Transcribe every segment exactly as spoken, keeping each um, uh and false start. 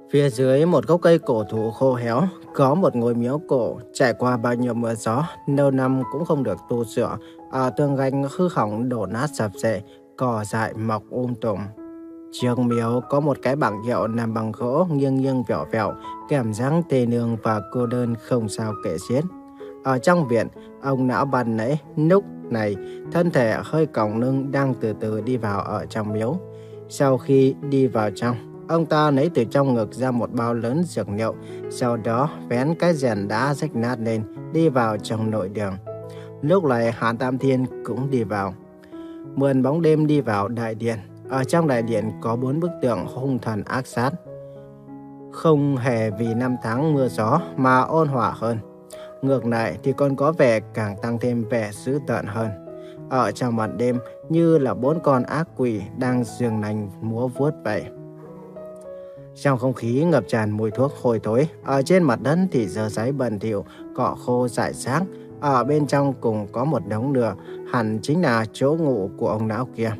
Phía dưới một gốc cây cổ thụ khô héo, có một ngôi miếu cổ trải qua bao nhiêu mưa gió, lâu năm cũng không được tu sửa. Ở tường gạch hư hỏng đổ nát sập xệ, cỏ dại mọc um tùm. Trước miếu có một cái bảng hiệu làm bằng gỗ nghiêng nghiêng vẹo vẹo, cảm giác tê nương và cô đơn không sao kể xiết. Ở trong viện, ông lão ban nãy lúc này thân thể hơi còng lưng đang từ từ đi vào ở trong miếu. Sau khi đi vào trong, ông ta lấy từ trong ngực ra một bao lớn dược liệu, sau đó vén cái rèn đá rách nát lên, đi vào trong nội đường. Lúc này Hàn Tam Thiên cũng đi vào. Mượn bóng đêm đi vào đại điện. Ở trong đại điện có bốn bức tượng hung thần ác sát. Không hề vì năm tháng mưa gió mà ôn hòa hơn. Ngược lại thì còn có vẻ càng tăng thêm vẻ dữ tợn hơn. Ở trong màn đêm như là bốn con ác quỷ đang giương nanh múa vuốt vậy. Trong không khí ngập tràn mùi thuốc hôi thối, ở trên mặt đất thì dơ dáy bẩn thỉu, cỏ khô rải rác. Ở bên trong cùng có một đống lửa, hẳn chính là chỗ ngủ của ông lão kia.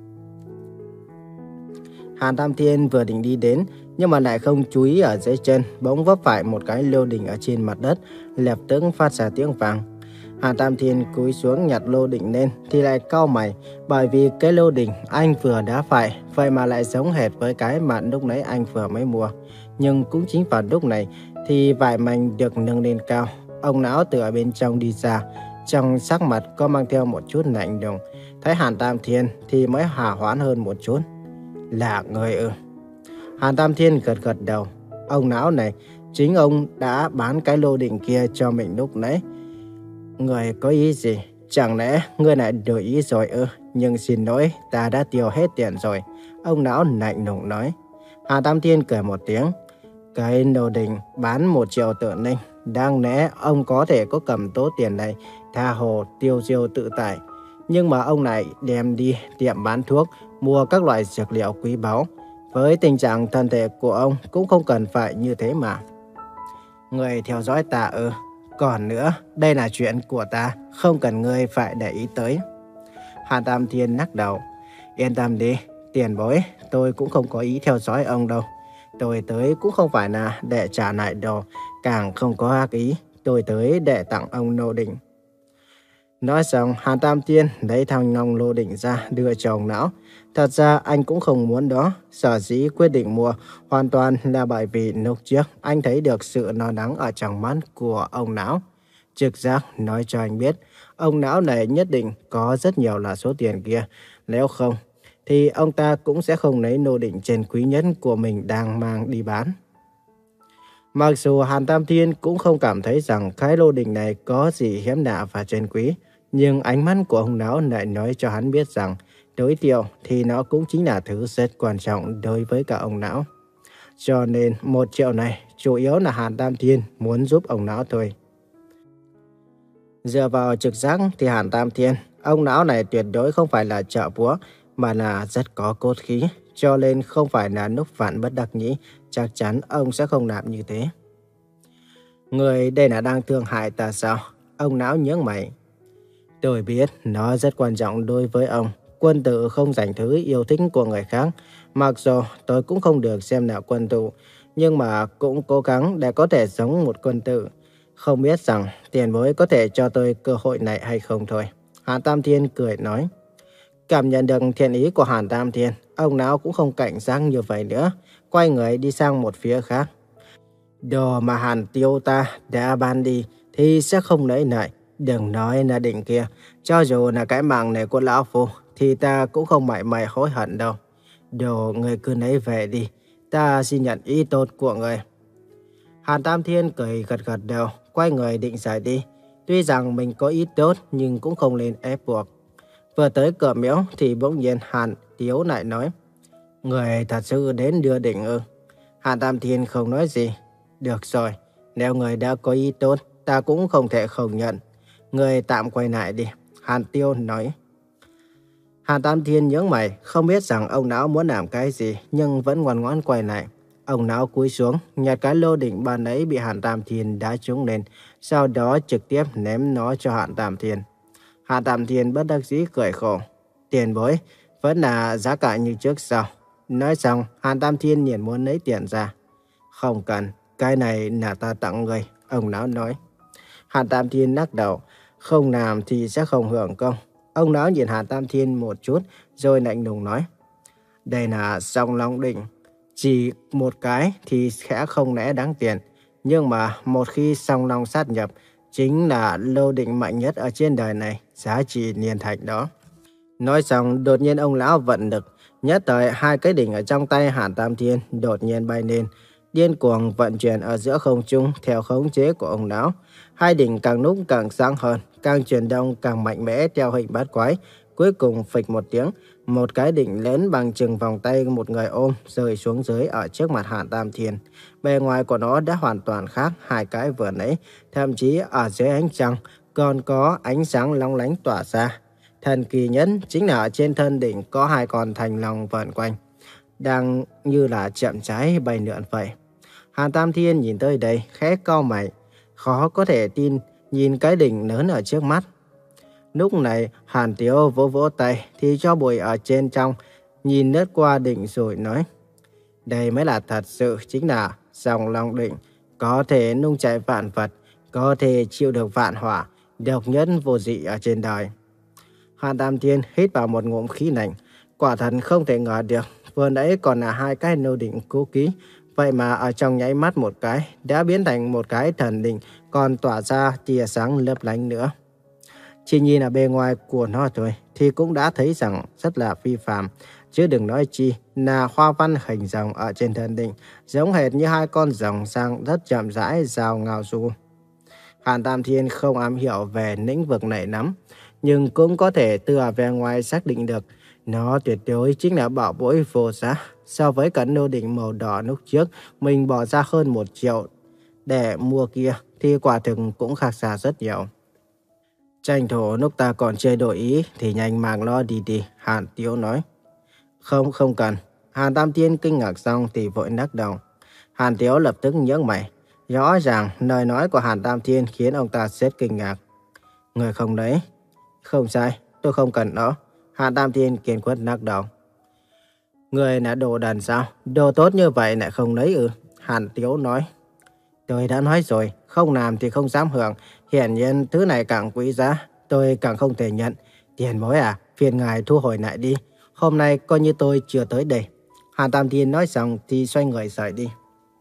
Hàn Tam Thiên vừa định đi đến, nhưng mà lại không chú ý ở dưới chân, bỗng vấp phải một cái lô đỉnh ở trên mặt đất, lập tức phát ra tiếng vang. Hàn Tam Thiên cúi xuống nhặt lô đỉnh lên thì lại cau mày, bởi vì cái lô đỉnh anh vừa đá phải, vậy mà lại giống hệt với cái mà lúc nãy anh vừa mới mua. Nhưng cũng chính vào lúc này thì vải mảnh được nâng lên cao, ông lão từ ở bên trong đi ra, trong sắc mặt có mang theo một chút lạnh lùng. Thấy Hàn Tam Thiên thì mới hả hoãn hơn một chút. Là người ư? Hàn Tam Thiên gật gật đầu. Ông lão này, chính ông đã bán cái lô đỉnh kia cho mình lúc nãy. Người có ý gì? Chẳng lẽ người lại đổi ý rồi ư? Nhưng xin lỗi, ta đã tiêu hết tiền rồi. Ông lão lạnh lùng nói. Hàn Tam Thiên cười một tiếng. Cái lô đỉnh bán một triệu tự ninh. Đáng lẽ ông có thể có cầm tốt tiền này, tha hồ tiêu diêu tự tại. Nhưng mà ông lại đem đi tiệm bán thuốc, mua các loại dược liệu quý báu. Với tình trạng thân thể của ông cũng không cần phải như thế mà. Người theo dõi ta ư? Còn nữa, đây là chuyện của ta, không cần ngươi phải để ý tới. Hàn Tam Thiên lắc đầu. Yên tâm đi, tiền bối, tôi cũng không có ý theo dõi ông đâu. Tôi tới cũng không phải là để trả lại đồ, càng không có ác ý. Tôi tới để tặng ông lô đỉnh. Nói xong, Hàn Tam Thiên lấy thằng ngông lô đỉnh ra đưa cho ông lão. Thật ra anh cũng không muốn đó. Sở dĩ quyết định mua hoàn toàn là bởi vì lúc trước anh thấy được sự lo lắng ở trong mắt của ông lão. Trực giác nói cho anh biết, ông lão này nhất định có rất nhiều là số tiền kia. Nếu không, thì ông ta cũng sẽ không lấy lô đỉnh trên quý nhất của mình đang mang đi bán. Mặc dù Hàn Tam Thiên cũng không cảm thấy rằng cái lô đỉnh này có gì hiếm lạ và chân quý, nhưng ánh mắt của ông lão lại nói cho hắn biết rằng đối tiêu thì nó cũng chính là thứ rất quan trọng đối với cả ông lão. Cho nên một triệu này chủ yếu là Hàn Tam Thiên muốn giúp ông lão thôi. Dựa vào trực giác thì Hàn Tam Thiên, ông lão này tuyệt đối không phải là trợ búa mà là rất có cốt khí. Cho nên không phải là lúc vạn bất đắc dĩ, chắc chắn ông sẽ không làm như thế. Người đây là đang thương hại ta sao? Ông lão nhướng mày. Tôi biết nó rất quan trọng đối với ông. Quân tử không dành thứ yêu thích của người khác. Mặc dù tôi cũng không được xem là quân tử, nhưng mà cũng cố gắng để có thể giống một quân tử. Không biết rằng tiền bối có thể cho tôi cơ hội này hay không thôi. Hàn Tam Thiên cười nói. Cảm nhận được thiện ý của Hàn Tam Thiên, ông lão cũng không cảnh giác như vậy nữa. Quay người đi sang một phía khác. Đồ mà Hàn Tiêu ta đã bán đi thì sẽ không lấy lại. Đừng nói là đỉnh kia, cho dù là cái mạng này của lão phu thì ta cũng không mảy may hối hận đâu. Đồ người cứ lấy về đi, ta xin nhận ý tốt của người. Hàn Tam Thiên cười gật gật đầu, quay người định rời đi. Tuy rằng mình có ý tốt nhưng cũng không nên ép buộc. Vừa tới cửa miếu thì bỗng nhiên Hàn Tiếu lại nói. Người thật sự đến đưa đỉnh ư? Hàn Tam Thiên không nói gì. Được rồi, nếu người đã có ý tốt, ta cũng không thể không nhận. Người tạm quay lại đi, Hàn Tiêu nói. Hàn Tam Thiên nhướng mày, không biết rằng ông lão muốn làm cái gì, nhưng vẫn ngoan ngoãn quay lại. Ông lão cúi xuống, nhặt cái lô đỉnh ban nãy bị Hàn Tam Thiên đá trúng lên, sau đó trực tiếp ném nó cho Hàn Tam Thiên. Hàn Tam Thiên bất đắc dĩ cười khổ. Tiền bối, vẫn là giá cả như trước sao? Nói xong, Hàn Tam Thiên liền muốn lấy tiền ra. Không cần, cái này là ta tặng người, ông lão nói. Hàn Tam Thiên lắc đầu, không làm thì sẽ không hưởng công. Ông lão nhìn Hàn Tam Thiên một chút rồi lạnh lùng nói. Đây là Song Long Đỉnh, chỉ một cái thì sẽ không lẽ đáng tiền. Nhưng mà một khi Song Long sát nhập, chính là lô định mạnh nhất ở trên đời này, giá trị liên thạch đó. Nói xong, đột nhiên ông lão vận lực, nhất thời hai cái đỉnh ở trong tay Hàn Tam Thiên đột nhiên bay lên, điên cuồng vận chuyển ở giữa không trung theo khống chế của ông lão. Hai đỉnh càng lúc càng sáng hơn, càng chuyển động càng mạnh mẽ theo hình bát quái. Cuối cùng phịch một tiếng, một cái đỉnh lớn bằng chừng vòng tay một người ôm rơi xuống dưới ở trước mặt Hàn Tam Thiên. Bề ngoài của nó đã hoàn toàn khác hai cái vừa nãy, thậm chí ở dưới ánh trăng còn có ánh sáng long lánh tỏa ra. Thần kỳ nhất chính là ở trên thân đỉnh có hai con thành long vờn quanh, đang như là chậm rãi bay lượn vậy. Hàn Tam Thiên nhìn tới đây khẽ cau mày, khó có thể tin nhìn cái đỉnh lớn ở trước mắt. Lúc này Hàn Tiếu vỗ vỗ tay thì cho bụi ở trên trong nhìn lướt qua đỉnh rồi nói. Đây mới là thật sự chính là Song Long Đỉnh, có thể nung chảy vạn vật, có thể chịu được vạn hỏa, độc nhất vô dị ở trên đời. Hàn Tam Thiên hít vào một ngụm khí lạnh, quả thật không thể ngờ được, vừa nãy còn là hai cái lô đỉnh cũ kỹ, vậy mà ở trong nháy mắt một cái đã biến thành một cái thần đỉnh còn tỏa ra tia sáng lấp lánh nữa. Chỉ nhìn ở bề ngoài của nó thôi thì cũng đã thấy rằng rất là phi phàm, chứ đừng nói chi là hoa văn hình rồng ở trên thân đỉnh, giống hệt như hai con rồng sang rất chậm rãi rào ngao du. Hàn Tam Thiên không am hiểu về lĩnh vực này lắm, nhưng cũng có thể từ vẻ ngoài xác định được nó tuyệt đối chính là bảo bối vô giá. So với cả lô đỉnh màu đỏ lúc trước mình bỏ ra hơn một triệu để mua kia thì quả thực cũng khác xa rất nhiều. Tranh thủ lúc ta còn chơi đổi ý thì nhanh mang lo đi đi, Hàn Tiếu nói. Không, không cần. Hàn Tam Thiên kinh ngạc xong thì vội lắc đầu. Hàn Tiếu lập tức nhướng mày. Rõ ràng lời nói của Hàn Tam Thiên khiến ông ta rất kinh ngạc. Người không đấy. Không sai, tôi không cần nó. Hàn Tam Thiên kiên quyết lắc đầu. Người là đồ đần sao? Đồ tốt như vậy lại không lấy ư? Hàn Tiếu nói. Tôi đã nói rồi, không làm thì không dám hưởng. Hiển nhiên thứ này càng quý giá, tôi càng không thể nhận. Tiền bối à, phiền ngài thu hồi lại đi. Hôm nay coi như tôi chưa tới đây. Hàn Tam Thiên nói xong thì xoay người rời đi.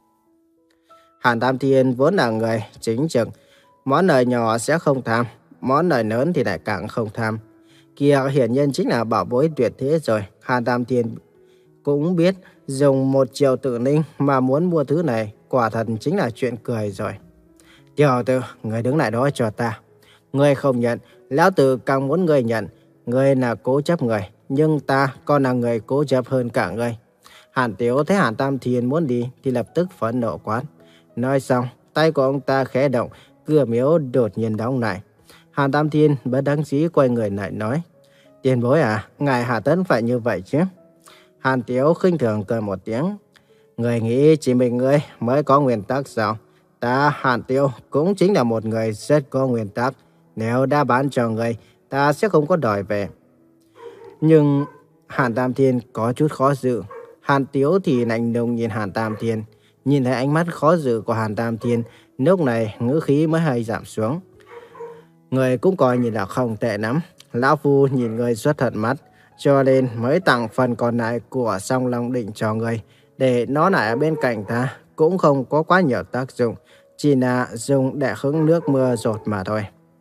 Hàn Tam Thiên vốn là người chính trực, món lời nhỏ sẽ không tham, món lời lớn thì lại càng không tham. Kia hiển nhiên chính là bảo bối tuyệt thế rồi. Hàn Tam Thiên cũng biết dùng một triệu tự linh mà muốn mua thứ này quả thật chính là chuyện cười rồi. Tiểu tử, người đứng lại đó cho ta. Người không nhận, lão tử càng muốn người nhận. Người là cố chấp người, nhưng ta còn là người cố chấp hơn cả người. Hàn Tiếu thấy Hàn Tam Thiên muốn đi thì lập tức phẫn nộ quát. Nói xong, tay của ông ta khẽ động, cửa miếu đột nhiên đóng lại. Hàn Tam Thiên bất đắc dĩ quay người lại nói. Tiền bối à, ngài hà tất phải như vậy chứ? Hàn Tiếu khinh thường cười một tiếng. Người nghĩ chỉ mình ngươi mới có nguyên tắc sao? Ta Hàn Tiếu cũng chính là một người rất có nguyên tắc. Nếu đã bán cho người, ta sẽ không có đòi về. Nhưng Hàn Tam Thiên có chút khó xử. Hàn Tiếu thì lạnh lùng nhìn Hàn Tam Thiên. Nhìn thấy ánh mắt khó xử của Hàn Tam Thiên, lúc này ngữ khí mới hơi giảm xuống. Người cũng coi như là không tệ lắm. Lão Phu nhìn người xuất thật mắt, cho nên mới tặng phần còn lại của Song Long Đỉnh cho người. Để nó lại ở bên cạnh ta cũng không có quá nhiều tác dụng, chỉ là dùng để hứng nước mưa rột mà thôi.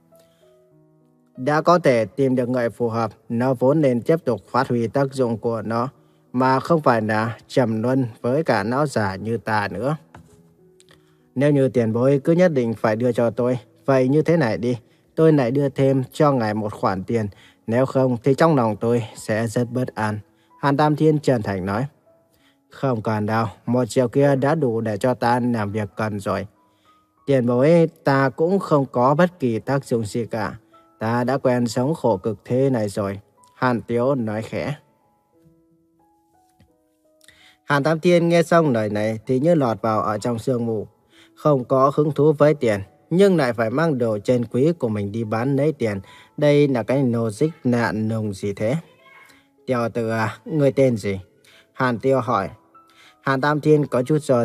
Đã có thể tìm được người phù hợp, nó vốn nên tiếp tục phát huy tác dụng của nó, mà không phải là trầm luân với cả não giả như ta nữa. Nếu như tiền bối cứ nhất định phải đưa cho tôi, vậy như thế này đi, tôi lại đưa thêm cho ngài một khoản tiền, nếu không thì trong lòng tôi sẽ rất bất an. Hàn Tam Thiên chân thành nói. Không cần đâu, một triệu kia đã đủ để cho ta làm việc cần rồi. Tiền bối ta cũng không có bất kỳ tác dụng gì cả. Ta đã quen sống khổ cực thế này rồi. Hàn Tiếu nói khẽ. Hàn Tam Thiên nghe xong lời này thì như lọt vào ở trong sương mù. Không có hứng thú với tiền, nhưng lại phải mang đồ chân quý của mình đi bán lấy tiền. Đây là cái logic nạn nùng gì thế? Tiểu tử à, người tên gì? Hàn Tiêu hỏi. Hàn Tam Thiên có chút do dự,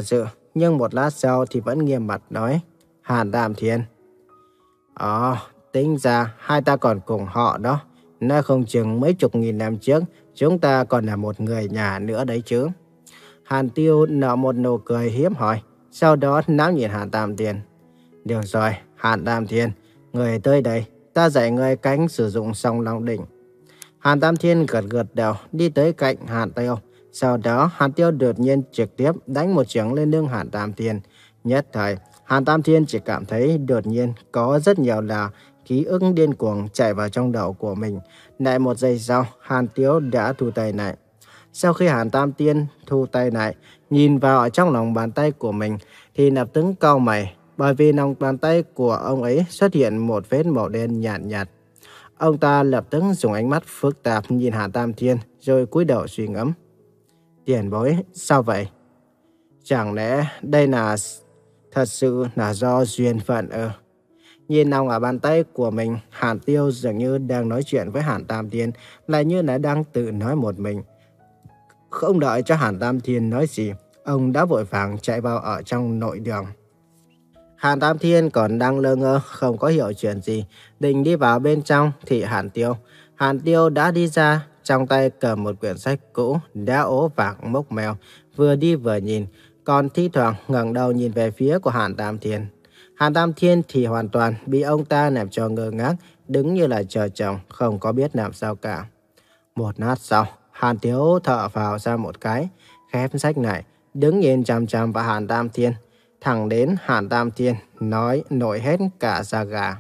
nhưng một lát sau thì vẫn nghiêm mặt nói, Hàn Tam Thiên. Ồ, tính ra hai ta còn cùng họ đó. Nói không chừng mấy chục nghìn năm trước, chúng ta còn là một người nhà nữa đấy chứ. Hàn Tiêu nở một nụ cười hiếm hoi, sau đó nắm nhìn Hàn Tam Thiên. Được rồi, Hàn Tam Thiên, người tới đây, ta dạy người cách sử dụng Song Long Đỉnh. Hàn Tam Thiên gật gật đầu đi tới cạnh Hàn Tiêu. Sau đó Hàn Tiêu đột nhiên trực tiếp đánh một chưởng lên lưng Hàn Tam Thiên. Nhất thời, Hàn Tam Thiên chỉ cảm thấy đột nhiên có rất nhiều là ký ức điên cuồng chạy vào trong đầu của mình. Lại một giây sau, Hàn Tiêu đã thu tay lại. Sau khi Hàn Tam Thiên thu tay lại, nhìn vào ở trong lòng bàn tay của mình thì lập tức cau mày, bởi vì lòng bàn tay của ông ấy xuất hiện một vết màu đen nhạt nhạt. Ông ta lập tức dùng ánh mắt phức tạp nhìn Hàn Tam Thiên rồi cúi đầu suy ngẫm. Tiền bối, sao vậy? Chẳng lẽ đây là thật sự là do duyên phận ư? Nhìn lòng ở bàn tay của mình, Hàn Tiêu dường như đang nói chuyện với Hàn Tam Thiên, lại như là đang tự nói một mình. Không đợi cho Hàn Tam Thiên nói gì, ông đã vội vàng chạy vào ở trong nội đường. Hàn Tam Thiên còn đang lơ ngơ, không có hiểu chuyện gì, định đi vào bên trong thì Hàn Tiêu. Hàn Tiêu đã đi ra, trong tay cầm một quyển sách cũ, đã ố vàng mốc mèo, vừa đi vừa nhìn, còn thi thoảng ngẩng đầu nhìn về phía của Hàn Tam Thiên. Hàn Tam Thiên thì hoàn toàn bị ông ta làm cho ngơ ngác, đứng như là chờ chồng, không có biết làm sao cả. Một lát sau, Hàn Tiêu thở phào ra một cái, khép sách lại, đứng nhìn chằm chằm vào Hàn Tam Thiên. Thẳng đến Hàn Tam Thiên nói nổi hết cả da gà.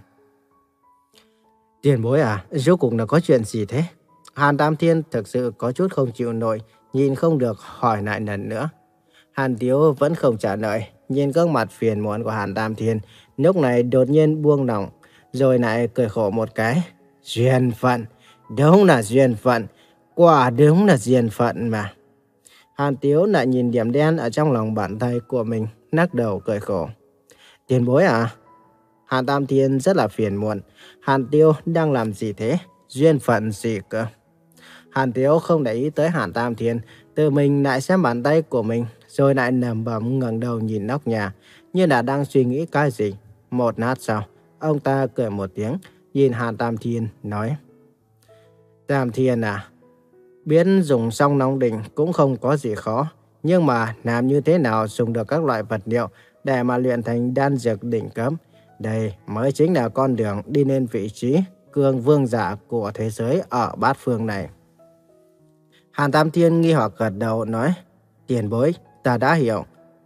Tiền bối à, rốt cuộc là có chuyện gì thế? Hàn Tam Thiên thực sự có chút không chịu nổi, nhìn không được hỏi lại lần nữa. Hàn Tiếu vẫn không trả lời, nhìn gương mặt phiền muộn của Hàn Tam Thiên, lúc này đột nhiên buông lỏng, rồi lại cười khổ một cái. Duyên phận, đúng là duyên phận, quả đúng là duyên phận mà. Hàn Tiếu lại nhìn điểm đen ở trong lòng bàn tay của mình, lắc đầu cười khổ. Tiền bối à? Hàn Tam Thiên rất là phiền muộn. Hàn Tiêu đang làm gì thế? Duyên phận gì cơ? Hàn Tiếu không để ý tới Hàn Tam Thiên, tự mình lại xem bàn tay của mình, rồi lại nằm bầm ngẩng đầu nhìn nóc nhà, như là đang suy nghĩ cái gì. Một lát sau, ông ta cười một tiếng, nhìn Hàn Tam Thiên nói: Tam Thiên à, biết dùng Song Long Đỉnh cũng không có gì khó, nhưng mà làm như thế nào dùng được các loại vật liệu để mà luyện thành đan dược đỉnh cấp, đây mới chính là con đường đi lên vị trí cường vương giả của thế giới ở bát phương này. Hàn Tam Thiên nghi hoặc gật đầu nói: Tiền bối, ta đã hiểu.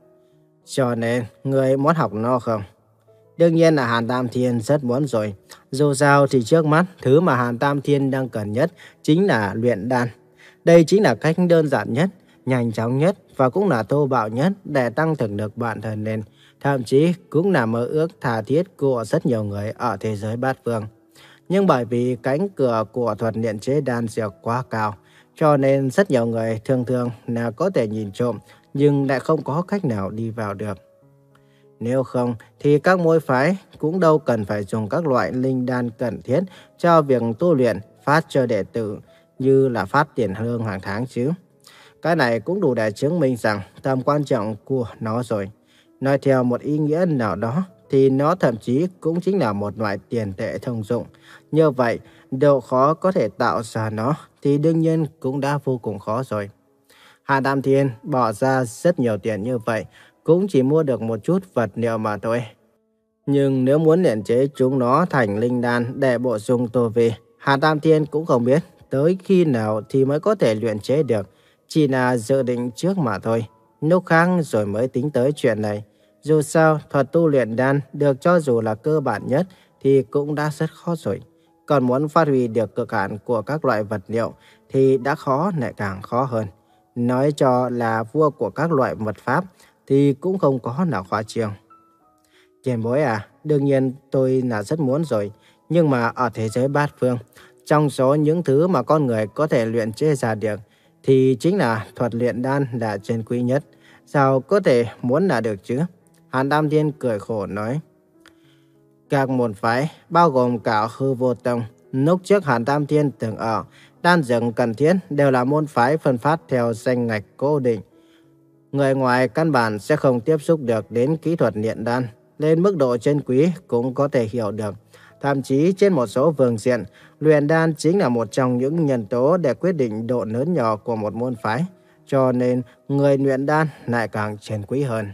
Cho nên, người muốn học nó không? Đương nhiên là Hàn Tam Thiên rất muốn rồi. Dù sao thì trước mắt, thứ mà Hàn Tam Thiên đang cần nhất chính là luyện đan. Đây chính là cách đơn giản nhất, nhanh chóng nhất và cũng là thô bạo nhất để tăng thực lực bản thân lên. Thậm chí cũng là mơ ước tha thiết của rất nhiều người ở thế giới bát phương. Nhưng bởi vì cánh cửa của thuật luyện chế đan dược quá cao, cho nên rất nhiều người thường thường là có thể nhìn trộm, nhưng lại không có cách nào đi vào được. Nếu không, thì các môn phái cũng đâu cần phải dùng các loại linh đan cần thiết cho việc tu luyện phát cho đệ tử, như là phát tiền lương hàng tháng chứ. Cái này cũng đủ để chứng minh rằng tầm quan trọng của nó rồi. Nói theo một ý nghĩa nào đó, thì nó thậm chí cũng chính là một loại tiền tệ thông dụng. Như vậy, độ khó có thể tạo ra nó thì đương nhiên cũng đã vô cùng khó rồi. Hàn Tam Thiên bỏ ra rất nhiều tiền như vậy, cũng chỉ mua được một chút vật liệu mà thôi. Nhưng nếu muốn luyện chế chúng nó thành linh đan để bổ sung tu vi, Hàn Tam Thiên cũng không biết tới khi nào thì mới có thể luyện chế được. Chỉ là dự định trước mà thôi, lúc khác rồi mới tính tới chuyện này. Dù sao, thuật tu luyện đan được cho dù là cơ bản nhất thì cũng đã rất khó rồi. Còn muốn phát huy được cực hạn của các loại vật liệu thì đã khó lại càng khó hơn. Nói cho là vua của các loại vật pháp thì cũng không có nào khoa trương. Tiền bối à, đương nhiên tôi là rất muốn rồi. Nhưng mà ở thế giới bát phương, trong số những thứ mà con người có thể luyện chế ra được, thì chính là thuật luyện đan là chân quý nhất. Sao có thể muốn là được chứ? Hàn Tam Thiên cười khổ nói. Các môn phái, bao gồm cả Hư Vô Tông, lúc trước Hàn Tam Thiên từng ở, đan dược cần thiết đều là môn phái phân phát theo danh ngạch cố định. Người ngoài căn bản sẽ không tiếp xúc được đến kỹ thuật luyện đan, lên mức độ chân quý cũng có thể hiểu được. Thậm chí trên một số phương diện, luyện đan chính là một trong những nhân tố để quyết định độ lớn nhỏ của một môn phái. Cho nên người luyện đan lại càng chân quý hơn.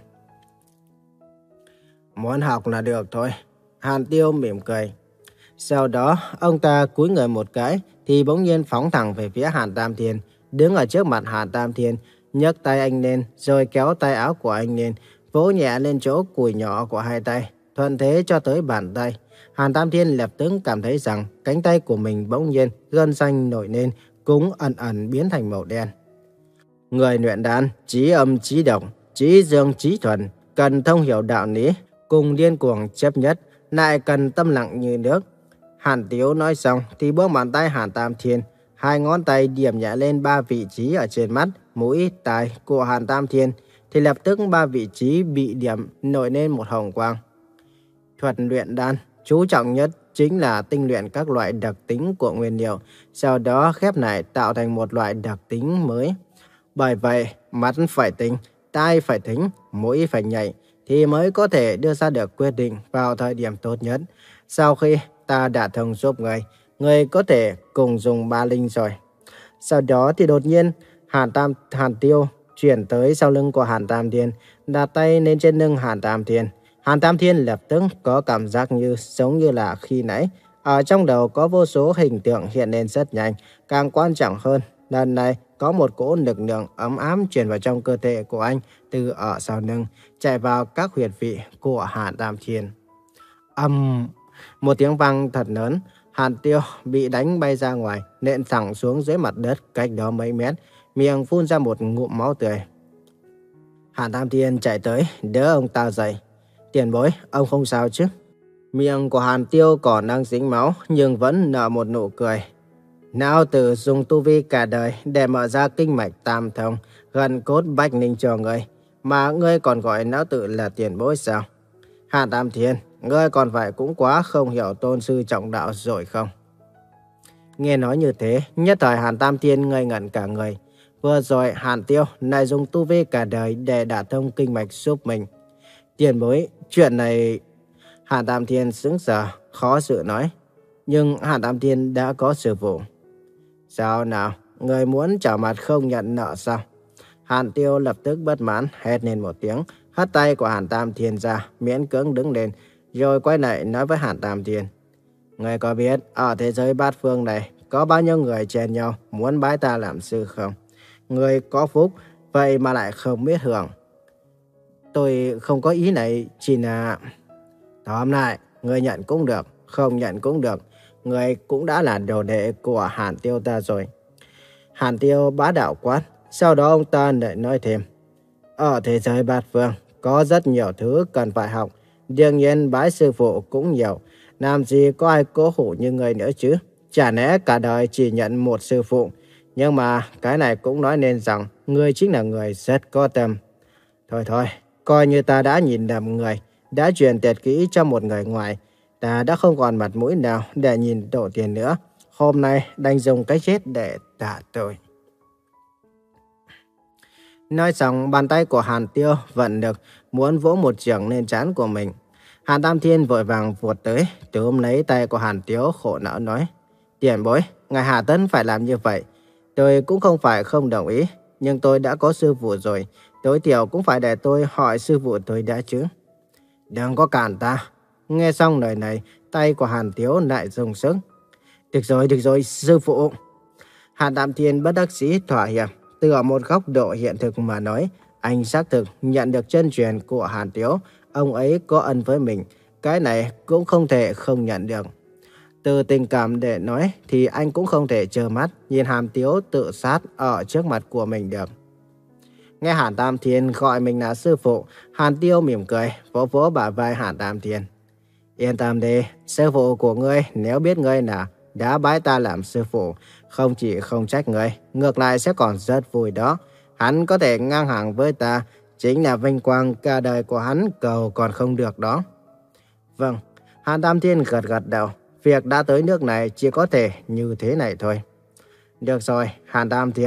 Muốn học là được thôi. Hàn Tiêu mỉm cười. Sau đó, ông ta cúi người một cái, thì bỗng nhiên phóng thẳng về phía Hàn Tam Thiên, đứng ở trước mặt Hàn Tam Thiên, nhấc tay anh lên, rồi kéo tay áo của anh lên, vỗ nhẹ lên chỗ cùi nhỏ của hai tay, thuận thế cho tới bàn tay. Hàn Tam Thiên lập tức cảm thấy rằng cánh tay của mình bỗng nhiên gân xanh nổi lên, cũng ẩn ẩn biến thành màu đen. Người luyện đan, trí âm trí độc, trí dương trí thuần, cần thông hiểu đạo lý, cùng điên cuồng chấp nhất, lại cần tâm lặng như nước. Hàn Tiếu nói xong thì buông bàn tay Hàn Tam Thiên, hai ngón tay điểm nhẹ lên ba vị trí ở trên mắt, mũi, tai của Hàn Tam Thiên, thì lập tức ba vị trí bị điểm nổi lên một hồng quang. Thuật luyện đan chú trọng nhất chính là tinh luyện các loại đặc tính của nguyên liệu, sau đó khép lại tạo thành một loại đặc tính mới. Bởi vậy, mắt phải tinh, tai phải thính, mũi phải nhạy, thì mới có thể đưa ra được quyết định vào thời điểm tốt nhất. Sau khi ta đã thông giúp người, người có thể cùng dùng ba linh rồi. Sau đó thì đột nhiên, Hàn Tam Hàn Tiêu chuyển tới sau lưng của Hàn Tam Thiên, đặt tay lên trên lưng Hàn Tam Thiên. Hàn Tam Thiên lập tức có cảm giác như giống như là khi nãy. Ở trong đầu có vô số hình tượng hiện lên rất nhanh. Càng quan trọng hơn, lần này có một cỗ lực lượng ấm áp truyền vào trong cơ thể của anh từ ở sau lưng, chạy vào các huyệt vị của Hàn Tam Thiên. Âm! Một tiếng vang thật lớn, Hàn Tiêu bị đánh bay ra ngoài, nện thẳng xuống dưới mặt đất cách đó mấy mét, miệng phun ra một ngụm máu tươi. Hàn Tam Thiên chạy tới, đỡ ông ta dậy. Tiền bối, ông không sao chứ? Miệng của Hàn Tiêu còn đang dính máu, nhưng vẫn nở một nụ cười. Lão tử dùng tu vi cả đời để mở ra kinh mạch tam thông, gần cốt bách ninh cho ngươi, mà ngươi còn gọi lão tử là tiền bối sao? Hàn Tam Thiên, ngươi còn phải cũng quá không hiểu tôn sư trọng đạo rồi không? Nghe nói như thế, nhất thời Hàn Tam Thiên ngây ngẩn cả người. Vừa rồi Hàn Tiêu lại dùng tu vi cả đời để đả thông kinh mạch giúp mình. Tiền bối, chuyện này... Hàn Tam Thiên sững sờ, khó xử nói. Nhưng Hàn Tam Thiên đã có sư phụ. Sao nào, người muốn trả mặt không nhận nợ sao? Hàn Tiêu lập tức bất mãn, hét lên một tiếng, hất tay của Hàn Tam Thiên ra, miễn cưỡng đứng lên, rồi quay lại nói với Hàn Tam Thiên. Người có biết ở thế giới bát phương này có bao nhiêu người chen nhau muốn bái ta làm sư không? Người có phúc, vậy mà lại không biết hưởng. Tôi không có ý này, chỉ là... Tóm lại, người nhận cũng được, không nhận cũng được. Người cũng đã là đồ đệ của Hàn Tiêu ta rồi. Hàn Tiêu bá đạo quát, sau đó ông ta lại nói thêm. Ở thế giới bát phương, có rất nhiều thứ cần phải học. Đương nhiên bái sư phụ cũng nhiều. Làm gì có ai cố hủ như người nữa chứ? Chả lẽ cả đời chỉ nhận một sư phụ. Nhưng mà cái này cũng nói nên rằng người chính là người rất có tâm. Thôi thôi, coi như ta đã nhìn nhầm người, đã truyền tuyệt kỹ cho một người ngoài. Ta đã không còn mặt mũi nào để nhìn tổ tiên nữa. Hôm nay đành dùng cái chết để tạ tội. Nói xong, bàn tay của Hàn Tiêu vận lực, muốn vỗ một chưởng lên trán của mình. Hàn Tam Thiên vội vàng vụt tới, túm lấy tay của Hàn Tiêu khổ não nói. Tiền bối, ngài hà tất phải làm như vậy. Tôi cũng không phải không đồng ý, nhưng tôi đã có sư phụ rồi. Tối thiểu cũng phải để tôi hỏi sư phụ tôi đã chứ. Đừng có cản ta. Nghe xong lời này, tay của Hàn Tiếu lại dùng sức. Được rồi, được rồi, sư phụ. Hàn Tam Thiên bất đắc dĩ thỏa hiệp. Từ ở một góc độ hiện thực mà nói, anh xác thực nhận được chân truyền của Hàn Tiếu. Ông ấy có ân với mình. Cái này cũng không thể không nhận được. Từ tình cảm để nói thì anh cũng không thể trơ mắt nhìn Hàn Tiếu tự sát ở trước mặt của mình được. Nghe Hàn Tam Thiên gọi mình là sư phụ, Hàn Tiêu mỉm cười, vỗ vỗ bả vai Hàn Tam Thiên. Yên tâm đi, sư phụ của ngươi nếu biết ngươi là đã bái ta làm sư phụ, không chỉ không trách ngươi, ngược lại sẽ còn rất vui đó. Hắn có thể ngang hàng với ta, chính là vinh quang cả đời của hắn cầu còn không được đó. Vâng, Hàn Tam Thiên gật gật đầu, việc đã tới nước này chỉ có thể như thế này thôi. Được rồi, Hàn Tam Thiên,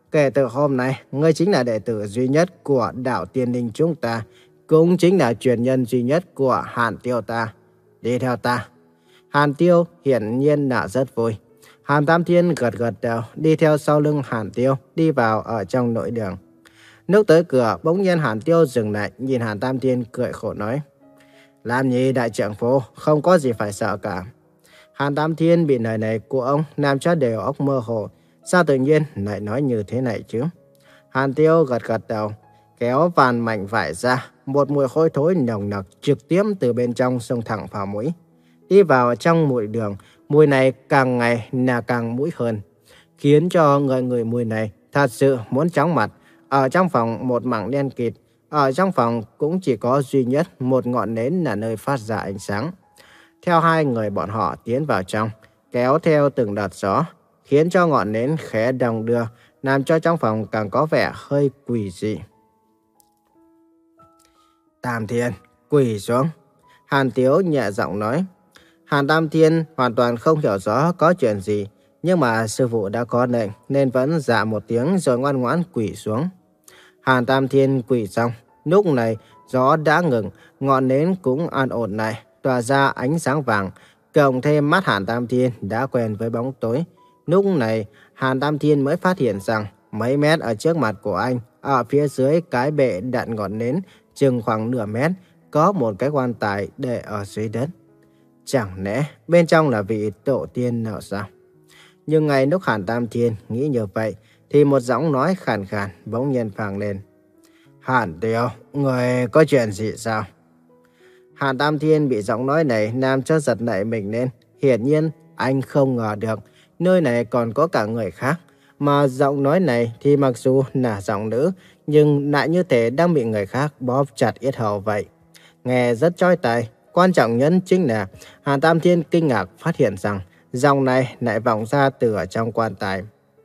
Kể từ hôm nay, ngươi chính là đệ tử duy nhất của đạo Tiên Ninh chúng ta, cũng chính là truyền nhân duy nhất của Hàn Tiêu ta. Đi theo ta. Hàn Tiêu hiển nhiên là rất vui. Hàn Tam Thiên gật gật đầu, đi theo sau lưng Hàn Tiêu, đi vào ở trong nội đường. Lúc tới cửa, bỗng nhiên Hàn Tiêu dừng lại, nhìn Hàn Tam Thiên cười khổ nói: Làm nhị đại trượng phu, không có gì phải sợ cả. Hàn Tam Thiên bị lời này của ông làm cho đều óc mơ hồ. Sao tự nhiên lại nói như thế này chứ? Hàn Tiêu gật gật đầu, kéo vàn mảnh vải ra. Một mùi hôi thối nồng nặc trực tiếp từ bên trong xông thẳng vào mũi. Đi vào trong mũi đường, mùi này càng ngày là càng mũi hơn, khiến cho người người mùi này thật sự muốn chóng mặt. Ở trong phòng một mảng đen kịt, ở trong phòng cũng chỉ có duy nhất một ngọn nến là nơi phát ra ánh sáng. Theo hai người bọn họ tiến vào trong, kéo theo từng đợt gió, khiến cho ngọn nến khẽ đong đưa, làm cho trong phòng càng có vẻ hơi quỷ dị. Tam Thiên, quỳ xuống. Hàn Tiếu nhẹ giọng nói. Hàn Tam Thiên hoàn toàn không hiểu rõ có chuyện gì, nhưng mà sư phụ đã có lệnh nên vẫn dạ một tiếng rồi ngoan ngoãn quỳ xuống. Hàn Tam Thiên quỳ xong, lúc này gió đã ngừng, ngọn nến cũng an ổn lại, tỏa ra ánh sáng vàng, cộng thêm mắt Hàn Tam Thiên đã quen với bóng tối. Lúc này, Hàn Tam Thiên mới phát hiện rằng mấy mét ở trước mặt của anh, ở phía dưới cái bệ đặt ngọn nến, chừng khoảng nửa mét, có một cái quan tài để ở dưới đất. Chẳng lẽ bên trong là vị tổ tiên nào sao? Nhưng ngay lúc Hàn Tam Thiên nghĩ như vậy, thì một giọng nói khàn khàn bỗng nhiên vang lên. Hàn Tiêu, người có chuyện gì sao? Hàn Tam Thiên bị giọng nói này làm cho giật nảy mình lên. Hiển nhiên anh không ngờ được nơi này còn có cả người khác. Mà giọng nói này thì mặc dù là giọng nữ, nhưng lại như thể đang bị người khác bóp chặt yết hầu vậy. Nghe rất chói tai. Quan trọng nhất chính là Hàn Tam Thiên kinh ngạc phát hiện rằng giọng này lại vọng ra từ ở trong quan tài.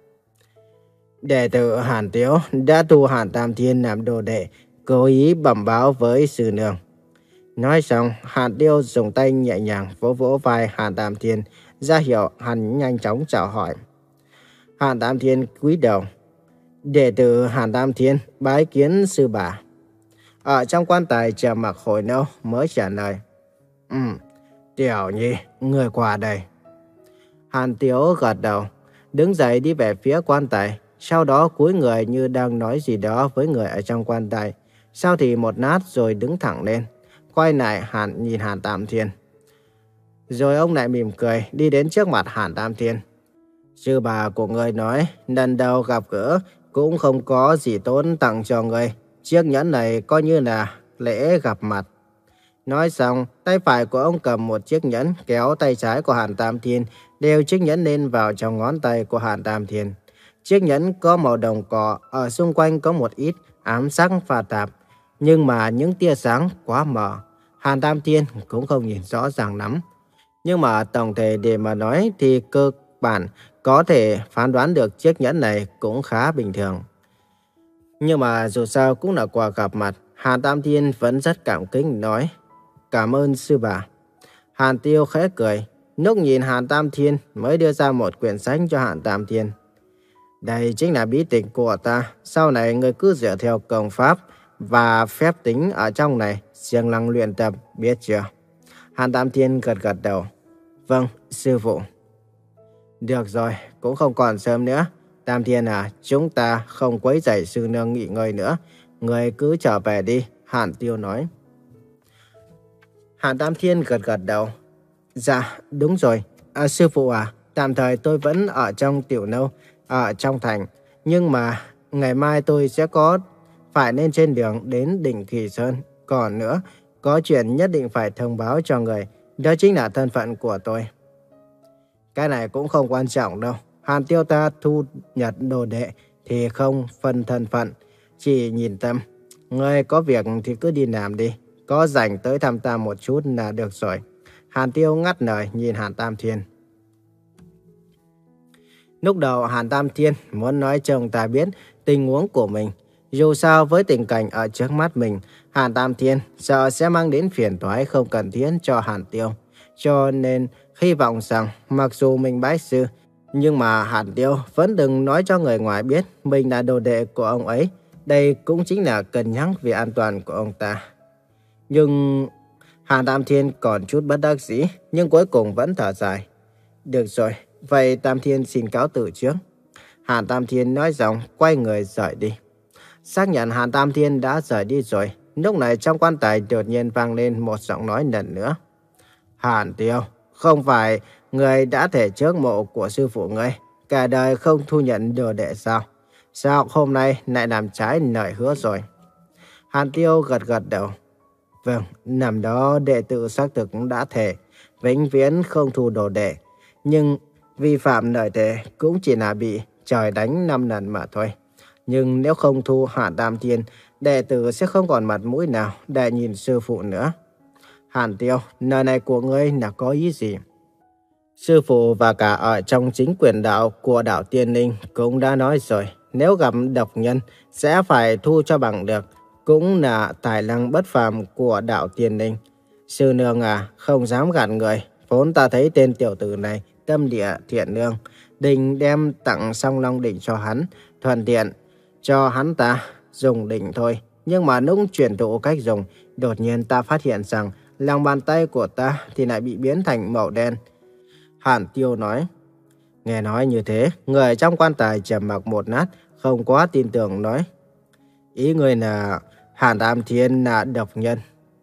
Đệ tử Hàn Tiếu đã tu Hàn Tam Thiên làm đồ đệ, cố ý bẩm báo với sư nương. Nói xong, Hàn Tiêu dùng tay nhẹ nhàng vỗ vỗ vai Hàn Tam Thiên, ra hiệu hắn nhanh chóng chào hỏi. Hàn Tam Thiên cúi đầu. Đệ tử Hàn Tam Thiên bái kiến sư bà. Ở trong quan tài trầm mặc hồi lâu mới trả lời. Ừ, Tiểu Nhi, người qua đây. Hàn Tiếu gật đầu, đứng dậy đi về phía quan tài. Sau đó cúi người như đang nói gì đó với người ở trong quan tài. Sau thì một lát rồi đứng thẳng lên, quay lại Hàn nhìn Hàn Tam Thiên. Rồi ông lại mỉm cười đi đến trước mặt Hàn Tam Thiên. Sư bà của người nói lần đầu gặp gỡ cũng không có gì tốn tặng cho người. Chiếc nhẫn này coi như là lễ gặp mặt. Nói xong, tay phải của ông cầm một chiếc nhẫn, kéo tay trái của Hàn Tam Thiên đeo chiếc nhẫn lên vào trong ngón tay của Hàn Tam Thiên. Chiếc nhẫn có màu đồng cỏ, ở xung quanh có một ít ám sắc pha tạp, nhưng mà những tia sáng quá mờ, Hàn Tam Thiên cũng không nhìn rõ ràng lắm. Nhưng mà tổng thể để mà nói thì cơ bản có thể phán đoán được chiếc nhẫn này cũng khá bình thường. Nhưng mà dù sao cũng là quà gặp mặt, Hàn Tam Thiên vẫn rất cảm kích nói. Cảm ơn sư bà. Hàn Tiêu khẽ cười, lúc nhìn Hàn Tam Thiên mới đưa ra một quyển sách cho Hàn Tam Thiên. Đây chính là bí tịch của ta, sau này người cứ dựa theo công pháp và phép tính ở trong này, siêng năng luyện tập, biết chưa? Hàn Tam Thiên gật gật đầu. Vâng, sư phụ. Được rồi, cũng không còn sớm nữa. Tam Thiên à, chúng ta không quấy rầy sư nương nghỉ ngơi nữa. Người cứ trở về đi, Hàn Tiêu nói. Hàn Tam Thiên gật gật đầu. Dạ, đúng rồi. À, sư phụ à, tạm thời tôi vẫn ở trong tiểu lâu, ở trong thành. Nhưng mà ngày mai tôi sẽ có phải lên trên đường đến đỉnh Kỳ Sơn. Còn nữa, có chuyện nhất định phải thông báo cho người. Đó chính là thân phận của tôi. Cái này cũng không quan trọng đâu. Hàn Tiêu ta thu nhật đồ đệ thì không phân thân phận, chỉ nhìn tâm. Ngươi có việc thì cứ đi làm đi, có rảnh tới thăm ta một chút là được rồi. Hàn Tiêu ngắt lời nhìn Hàn Tam Thiên. Lúc đầu Hàn Tam Thiên muốn nói cho ông ta biết tình huống của mình. Dù sao với tình cảnh ở trước mắt mình, Hàn Tam Thiên sợ sẽ mang đến phiền toái không cần thiết cho Hàn Tiêu. Cho nên hy vọng rằng mặc dù mình bái sư, Nhưng mà Hàn Tiêu vẫn đừng nói cho người ngoài biết mình là đồ đệ của ông ấy. Đây cũng chính là cân nhắc vì an toàn của ông ta. Nhưng Hàn Tam Thiên còn chút bất đắc dĩ, nhưng cuối cùng vẫn thở dài. Được rồi, vậy Tam Thiên xin cáo từ trước. Hàn Tam Thiên nói xong, quay người rời đi. Xác nhận Hàn Tam Thiên đã rời đi rồi, lúc này trong quan tài đột nhiên vang lên một giọng nói lần nữa. Hàn Tiêu, không phải người đã thể trước mộ của sư phụ ngươi, cả đời không thu nhận đồ đệ sao? Sao hôm nay lại làm trái lời hứa rồi? Hàn Tiêu gật gật đầu. Vâng, năm đó đệ tử xác thực cũng đã thề, vĩnh viễn không thu đồ đệ. Nhưng vi phạm lời thề cũng chỉ là bị trời đánh năm lần mà thôi. Nhưng nếu không thu Hàn Tam Thiên, đệ tử sẽ không còn mặt mũi nào để nhìn sư phụ nữa. Hàn Tiêu, lời này của ngươi là có ý gì? Sư phụ và cả ở trong chính quyền đạo của đạo Tiên Ninh cũng đã nói rồi. Nếu gặp độc nhân sẽ phải thu cho bằng được. Cũng là tài năng bất phàm của đạo Tiên Ninh. Sư nương à, không dám gạt người. Vốn ta thấy tên tiểu tử này tâm địa thiện lương, định đem tặng Song Long đỉnh cho hắn, thuận tiện cho hắn ta dùng đỉnh thôi. Nhưng mà lúc chuyển thụ cách dùng, đột nhiên ta phát hiện rằng lòng bàn tay của ta thì lại bị biến thành màu đen. Hàn Tiêu nói. Nghe nói như thế, người trong quan tài trầm mặc một lát, không quá tin tưởng nói. Ý người là Hàn Tam Thiên là độc nhân.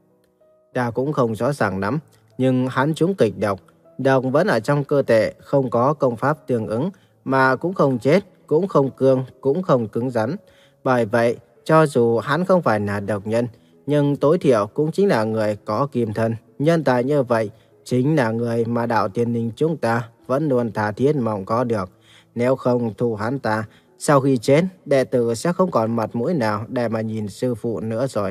Ta cũng không rõ ràng lắm, nhưng hắn trúng kịch độc. Độc vẫn ở trong cơ thể, không có công pháp tương ứng, mà cũng không chết, cũng không cương, cũng không cứng rắn. Bởi vậy, cho dù hắn không phải là độc nhân, nhưng tối thiểu cũng chính là người có kim thân. Nhân tài như vậy, chính là người mà đạo Tiên Ninh chúng ta vẫn luôn tha thiết mong có được. Nếu không thu hắn ta, sau khi chết, đệ tử sẽ không còn mặt mũi nào để mà nhìn sư phụ nữa rồi.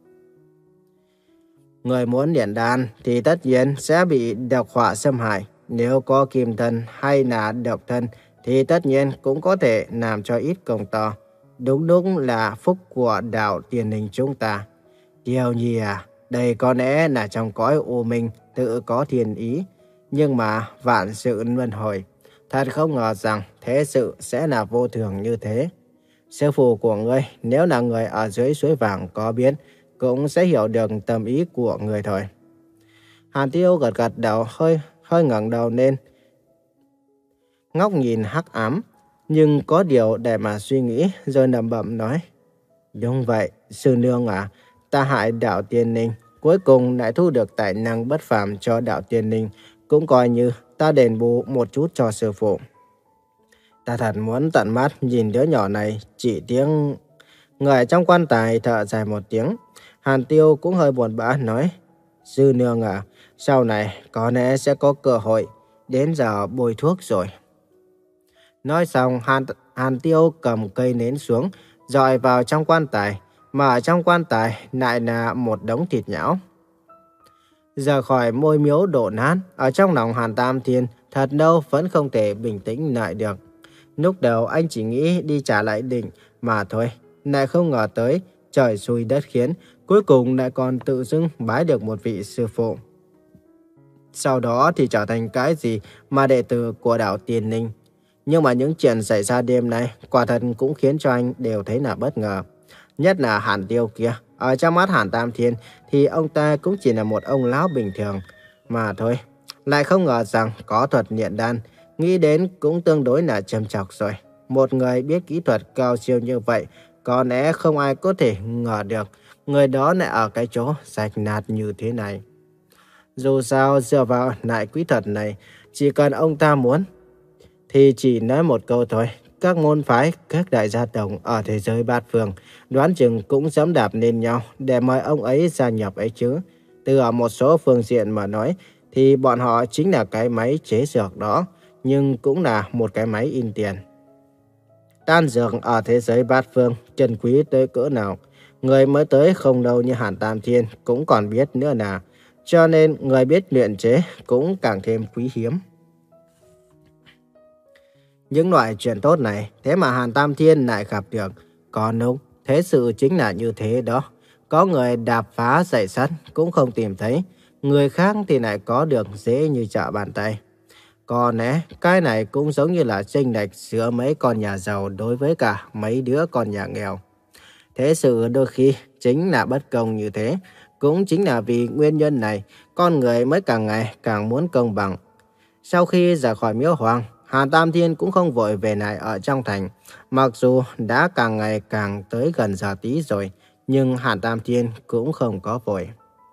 Người muốn luyện đan thì tất nhiên sẽ bị độc họa xâm hại. Nếu có kim thân hay là độc thân thì tất nhiên cũng có thể làm cho ít công to. Đúng đúng là phúc của đạo Tiên Ninh chúng ta. Tiêu Nhi à, đây có lẽ là trong cõi u minh tự có thiên ý. Nhưng mà vạn sự luân hồi. Thật không ngờ rằng thế sự sẽ là vô thường như thế. Sư phụ của ngươi nếu là người ở dưới suối vàng có biết, cũng sẽ hiểu được tâm ý của người thôi. Hàn Tiêu gật gật đầu, hơi hơi ngẩng đầu lên, ngóc nhìn hắc ám, nhưng có điều để mà suy nghĩ, rồi lẩm bẩm nói: đúng vậy, sư nương à, ta hại đạo Tiên Ninh, cuối cùng lại thu được tài năng bất phàm cho đạo Tiên Ninh, cũng coi như ta đền bù một chút cho sư phụ. Ta thật muốn tận mắt nhìn đứa nhỏ này, chỉ tiếng... Người trong quan tài thở dài một tiếng. Hàn Tiêu cũng hơi buồn bã nói: sư nương à, sau này có lẽ sẽ có cơ hội, đến giờ bôi thuốc rồi. Nói xong, Hàn, Hàn Tiêu cầm cây nến xuống, dọi vào trong quan tài, mà ở trong quan tài lại là một đống thịt nhão. Rời khỏi môi miếu đổ nát, ở trong lòng Hàn Tam Thiên thật lâu vẫn không thể bình tĩnh lại được. Lúc đầu anh chỉ nghĩ đi trả lại đỉnh mà thôi, lại không ngờ tới trời xui đất khiến, cuối cùng lại còn tự dưng bái được một vị sư phụ. Sau đó thì trở thành cái gì mà đệ tử của đạo Tiên Ninh. Nhưng mà những chuyện xảy ra đêm nay quả thật cũng khiến cho anh đều thấy là bất ngờ. Nhất là Hàn Tiêu kia, ở trong mắt Hàn Tam Thiên thì ông ta cũng chỉ là một ông lão bình thường mà thôi. Lại không ngờ rằng có thuật luyện đan, nghĩ đến cũng tương đối là trầm trọng rồi. Một người biết kỹ thuật cao siêu như vậy, có lẽ không ai có thể ngờ được người đó lại ở cái chỗ sạch nạt như thế này. Dù sao dựa vào lại kỹ thuật này, chỉ cần ông ta muốn thì chỉ nói một câu thôi, các môn phái, các đại gia tộc ở thế giới bát phương đoán chừng cũng giẫm đạp lên nhau để mời ông ấy gia nhập ấy chứ. Từ ở một số phương diện mà nói thì bọn họ chính là cái máy chế dược đó, nhưng cũng là một cái máy in tiền. Đan dược ở thế giới bát phương trân quý tới cỡ nào, người mới tới không lâu như Hàn Tam Thiên cũng còn biết nữa là, cho nên người biết luyện chế cũng càng thêm quý hiếm. Những loại chuyện tốt này, thế mà Hàn Tam Thiên lại gặp được. Còn đúng, thế sự chính là như thế đó. Có người đạp phá dãy sắt cũng không tìm thấy, người khác thì lại có được dễ như trở bàn tay. Có lẽ cái này cũng giống như là chênh lệch giữa mấy con nhà giàu đối với cả mấy đứa con nhà nghèo. Thế sự đôi khi chính là bất công như thế. Cũng chính là vì nguyên nhân này, con người mới càng ngày càng muốn công bằng. Sau khi rời khỏi miếu hoang, Hàn Tam Thiên cũng không vội về lại ở trong thành. Mặc dù đã càng ngày càng tới gần giờ tí rồi, nhưng Hàn Tam Thiên cũng không có vội.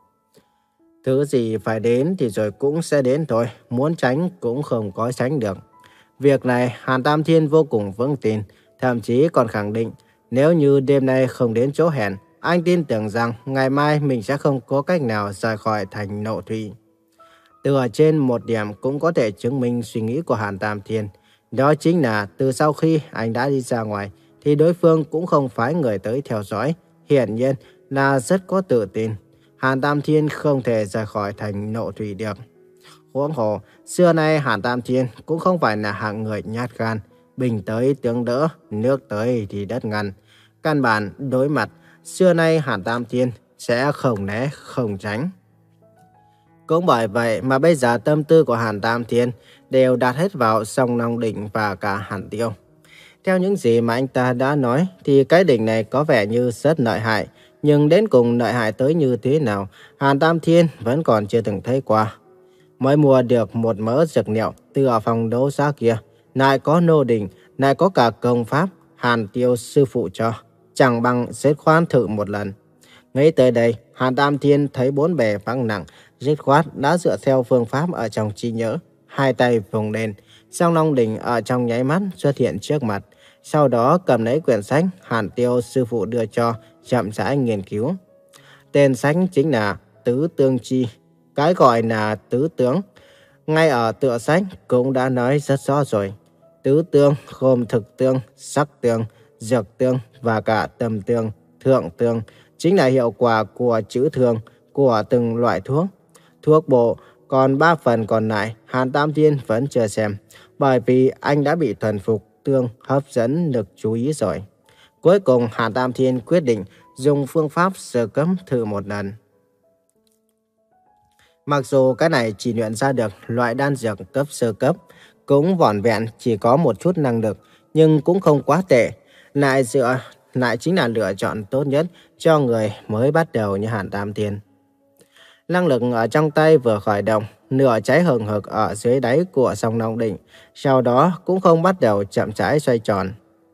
Thứ gì phải đến thì rồi cũng sẽ đến thôi, muốn tránh cũng không có tránh được. Việc này Hàn Tam Thiên vô cùng vững tin, thậm chí còn khẳng định nếu như đêm nay không đến chỗ hẹn, anh tin tưởng rằng ngày mai mình sẽ không có cách nào rời khỏi thành Nộ Thủy. Từ ở trên một điểm cũng có thể chứng minh suy nghĩ của Hàn Tam Thiên. Đó chính là từ sau khi anh đã đi ra ngoài thì đối phương cũng không phái người tới theo dõi. Hiển nhiên là rất có tự tin. Hàn Tam Thiên không thể rời khỏi thành Nộ Thủy được. Huống hồ, xưa nay Hàn Tam Thiên cũng không phải là hạng người nhát gan. Bình tới tướng đỡ, nước tới thì đất ngăn. Căn bản đối mặt, xưa nay Hàn Tam Thiên sẽ không né không tránh. Cũng bởi vậy mà bây giờ tâm tư của Hàn Tam Thiên đều đặt hết vào Song Long Đỉnh và cả Hàn Tiêu. Theo những gì mà anh ta đã nói thì cái đỉnh này có vẻ như rất lợi hại. Nhưng đến cùng lợi hại tới như thế nào, Hàn Tam Thiên vẫn còn chưa từng thấy qua. Mới mua được một mớ dược liệu từ ở phòng đấu giá kia, lại có nô đình, lại có cả công pháp Hàn Tiêu sư phụ cho. Chẳng bằng dứt khoát thử một lần. Ngay tới đây, Hàn Tam Thiên thấy bốn bề vắng nặng, dứt khoát đã dựa theo phương pháp ở trong trí nhớ. Hai tay vùng lên, Song Long Đỉnh ở trong nháy mắt xuất hiện trước mặt. Sau đó cầm lấy quyển sách Hàn Tiêu sư phụ đưa cho, chậm rãi nghiên cứu. Tên sách chính là Tứ Tương Chi. Cái gọi là tứ tướng, ngay ở tựa sách cũng đã nói rất rõ rồi. Tứ tương gồm thực tương, sắc tương, dược tương và cả tâm tương, thượng tương, chính là hiệu quả của chữ thường của từng loại thuốc. Thuốc bộ, còn ba phần còn lại Hàn Tam Thiên vẫn chưa xem, bởi vì anh đã bị thuần phục tương hấp dẫn lực chú ý rồi. Cuối cùng Hàn Tam Thiên quyết định dùng phương pháp sơ cấp thử một lần. Mặc dù cái này chỉ luyện ra được loại đan dược cấp sơ cấp, cũng vỏn vẹn chỉ có một chút năng lực, nhưng cũng không quá tệ. Lại dựa, lại chính là lựa chọn tốt nhất cho người mới bắt đầu như Hàn Tam Thiên. Năng lực ở trong tay vừa khởi động, nửa cháy hừng hực ở dưới đáy của Song Long Đỉnh, sau đó cũng không bắt đầu chậm rãi xoay tròn.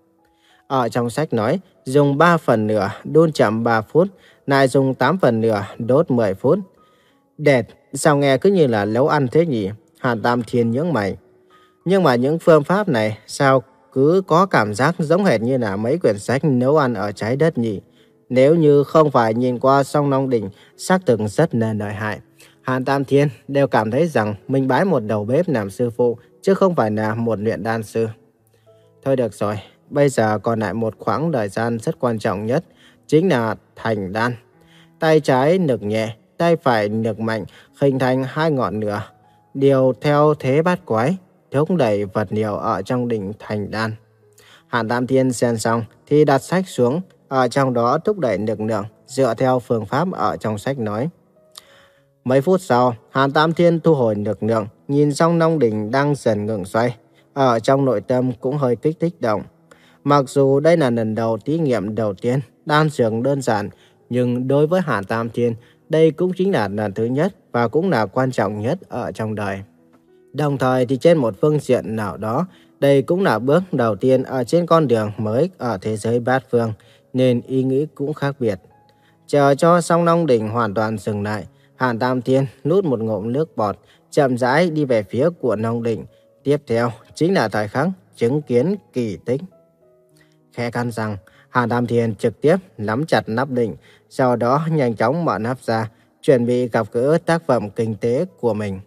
Ở trong sách nói, dùng ba phần nửa đun chậm ba phút, lại dùng tám phần nửa đốt mười phút. Đệt, sao nghe cứ như là nấu ăn thế nhỉ? Hàn Tam Thiên nhướng mày. Nhưng mà những phương pháp này sao cứ có cảm giác giống hệt như là mấy quyển sách nấu ăn ở trái đất nhỉ? Nếu như không phải nhìn qua Song Long Đỉnh, xác thực rất là lợi hại. Hàn Tam Thiên đều cảm thấy rằng mình bái một đầu bếp làm sư phụ, chứ không phải là một luyện đan sư. Thôi được rồi, bây giờ còn lại một khoảng thời gian rất quan trọng nhất, chính là thành đan. Tay trái nực nhẹ, tay phải nực mạnh, hình thành hai ngọn lửa. Điều theo thế bát quái, thúc đẩy vật liệu ở trong đỉnh thành đan. Hàn Tam Thiên xem xong thì đặt sách xuống, ở trong đó thúc đẩy lực lượng, dựa theo phương pháp ở trong sách nói. Mấy phút sau, Hàn Tam Thiên thu hồi lực lượng, nhìn Song Long Đỉnh đang dần ngừng xoay. Ở trong nội tâm cũng hơi kích thích động. Mặc dù đây là lần đầu thí nghiệm đầu tiên, đan dược đơn giản, nhưng đối với Hàn Tam Thiên, đây cũng chính là lần thứ nhất và cũng là quan trọng nhất ở trong đời. Đồng thời thì trên một phương diện nào đó, đây cũng là bước đầu tiên ở trên con đường mới ở thế giới bát phương, nên ý nghĩ cũng khác biệt. Chờ cho Song Long Đỉnh hoàn toàn dừng lại, Hàn Tam Thiên nuốt một ngụm nước bọt, chậm rãi đi về phía của Long Đỉnh. Tiếp theo chính là thời khắc chứng kiến kỳ tích. Khẽ cắn răng, Hàn Tam Thiên trực tiếp nắm chặt nắp đỉnh, sau đó nhanh chóng mở nắp ra, chuẩn bị gặp gỡ tác phẩm kinh tế của mình.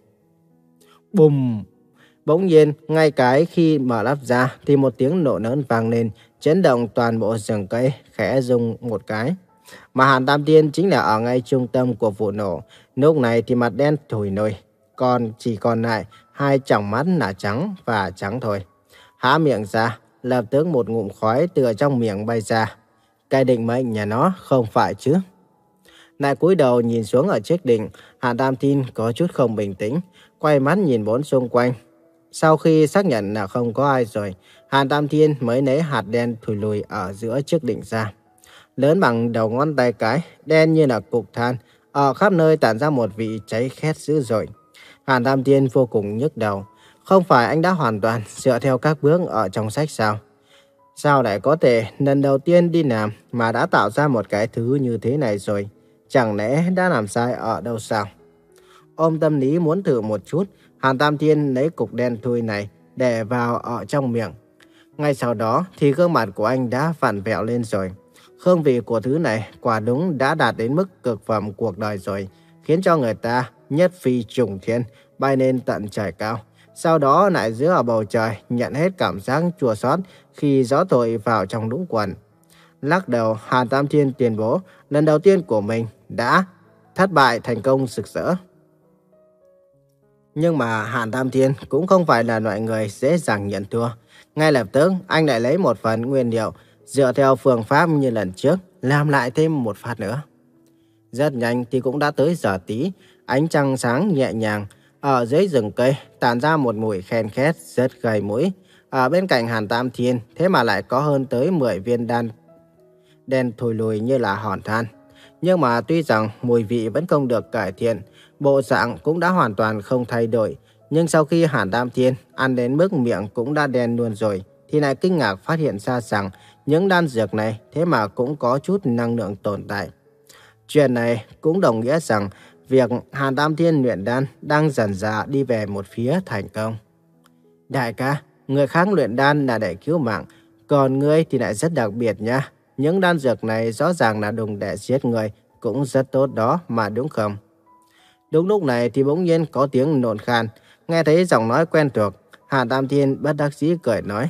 Bùm! Bỗng nhiên, ngay cái khi mở nắp ra thì một tiếng nổ lớn vang lên, chấn động toàn bộ rừng cây, khẽ rung một cái. Mà Hàn Tam Thiên chính là ở ngay trung tâm của vụ nổ. Lúc này thì mặt đen thùi nồi, còn chỉ còn lại hai tròng mắt là trắng và trắng thôi. Há miệng ra, lập tức một ngụm khói từ trong miệng bay ra. Cái định mệnh nhà nó không phải chứ? Lại cúi đầu nhìn xuống ở chiếc đỉnh, Hàn Tam Thiên có chút không bình tĩnh, quay mắt nhìn bốn xung quanh. Sau khi xác nhận là không có ai rồi, Hàn Tam Thiên mới lấy hạt đen thùi lùi ở giữa chiếc đỉnh ra. Lớn bằng đầu ngón tay cái, đen như là cục than, ở khắp nơi tản ra một vị cháy khét dữ dội. Hàn Tam Thiên vô cùng nhức đầu. Không phải anh đã hoàn toàn dựa theo các bước ở trong sách sao? Sao lại có thể lần đầu tiên đi làm mà đã tạo ra một cái thứ như thế này rồi? Chẳng lẽ đã làm sai ở đâu sao? Ôm tâm lý muốn thử một chút, Hàn Tam Thiên lấy cục đen thui này để vào ở trong miệng. Ngay sau đó thì gương mặt của anh đã vặn vẹo lên rồi. Hương vị của thứ này quả đúng đã đạt đến mức cực phẩm cuộc đời rồi, khiến cho người ta nhất phi trùng thiên, bay lên tận trời cao. Sau đó lại giữ ở bầu trời, nhận hết cảm giác chua xót khi gió thổi vào trong đúng quần. Lắc đầu, Hàn Tam Thiên tuyên bố lần đầu tiên của mình đã thất bại thành công rực rỡ. Nhưng mà Hàn Tam Thiên cũng không phải là loại người dễ dàng nhận thua. Ngay lập tức, anh lại lấy một phần nguyên liệu, dựa theo phương pháp như lần trước, làm lại thêm một phát nữa. Rất nhanh thì cũng đã tới giờ tí, ánh trăng sáng nhẹ nhàng. Ở dưới rừng cây, tản ra một mùi khen khét rất gây mũi. Ở bên cạnh Hàn Tam Thiên, thế mà lại có hơn tới mười viên đan đen thùi lùi như là hòn than. Nhưng mà tuy rằng mùi vị vẫn không được cải thiện, bộ dạng cũng đã hoàn toàn không thay đổi. Nhưng sau khi Hàn Tam Thiên ăn đến mức miệng cũng đã đen luôn rồi, thì lại kinh ngạc phát hiện ra rằng những đan dược này thế mà cũng có chút năng lượng tồn tại. Chuyện này cũng đồng nghĩa rằng việc Hàn Tam Thiên luyện đan đang dần dà đi về một phía thành công. Đại ca, người khác luyện đan là để cứu mạng, còn ngươi thì lại rất đặc biệt nha. Những đan dược này rõ ràng là dùng để giết người, cũng rất tốt đó mà đúng không? Đúng lúc này thì bỗng nhiên có tiếng nôn khan, nghe thấy giọng nói quen thuộc, Hàn Tam Thiên bất đắc dĩ cười nói: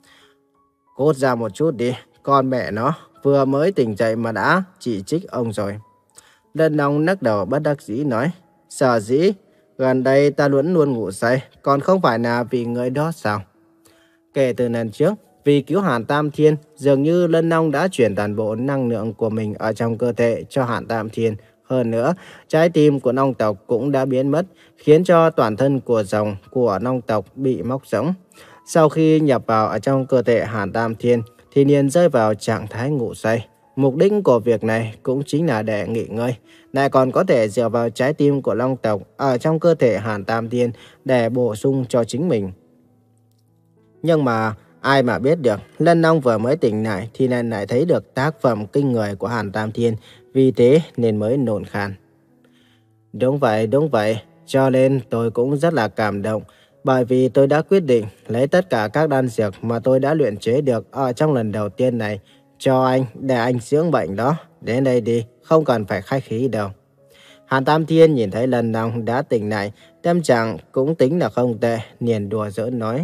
Cút ra một chút đi, con mẹ nó vừa mới tỉnh dậy mà đã chỉ trích ông rồi. Lân Long nắc đầu bất đắc dĩ nói: Sở dĩ, gần đây ta luôn luôn ngủ say, còn không phải là vì người đó sao? Kể từ lần trước, vì cứu Hàn Tam Thiên, dường như Lân Long đã chuyển toàn bộ năng lượng của mình ở trong cơ thể cho Hàn Tam Thiên. Hơn nữa, trái tim của Long tộc cũng đã biến mất, khiến cho toàn thân của dòng của Long tộc bị móc rỗng. Sau khi nhập vào ở trong cơ thể Hàn Tam Thiên, thì liền rơi vào trạng thái ngủ say. Mục đích của việc này cũng chính là để nghỉ ngơi, lại còn có thể dựa vào trái tim của Long tộc ở trong cơ thể Hàn Tam Thiên để bổ sung cho chính mình. Nhưng mà ai mà biết được, Lân Long vừa mới tỉnh lại thì lại lại thấy được tác phẩm kinh người của Hàn Tam Thiên, vì thế nên mới nôn khan. Đúng vậy, đúng vậy, cho nên tôi cũng rất là cảm động, bởi vì tôi đã quyết định lấy tất cả các đan dược mà tôi đã luyện chế được ở trong lần đầu tiên này cho anh để anh dưỡng bệnh đó. Đến đây đi, không cần phải khách khí đâu. Hàn Tam Thiên nhìn thấy Lân Long đã tỉnh lại, tâm trạng cũng tính là không tệ, liền đùa giỡn nói.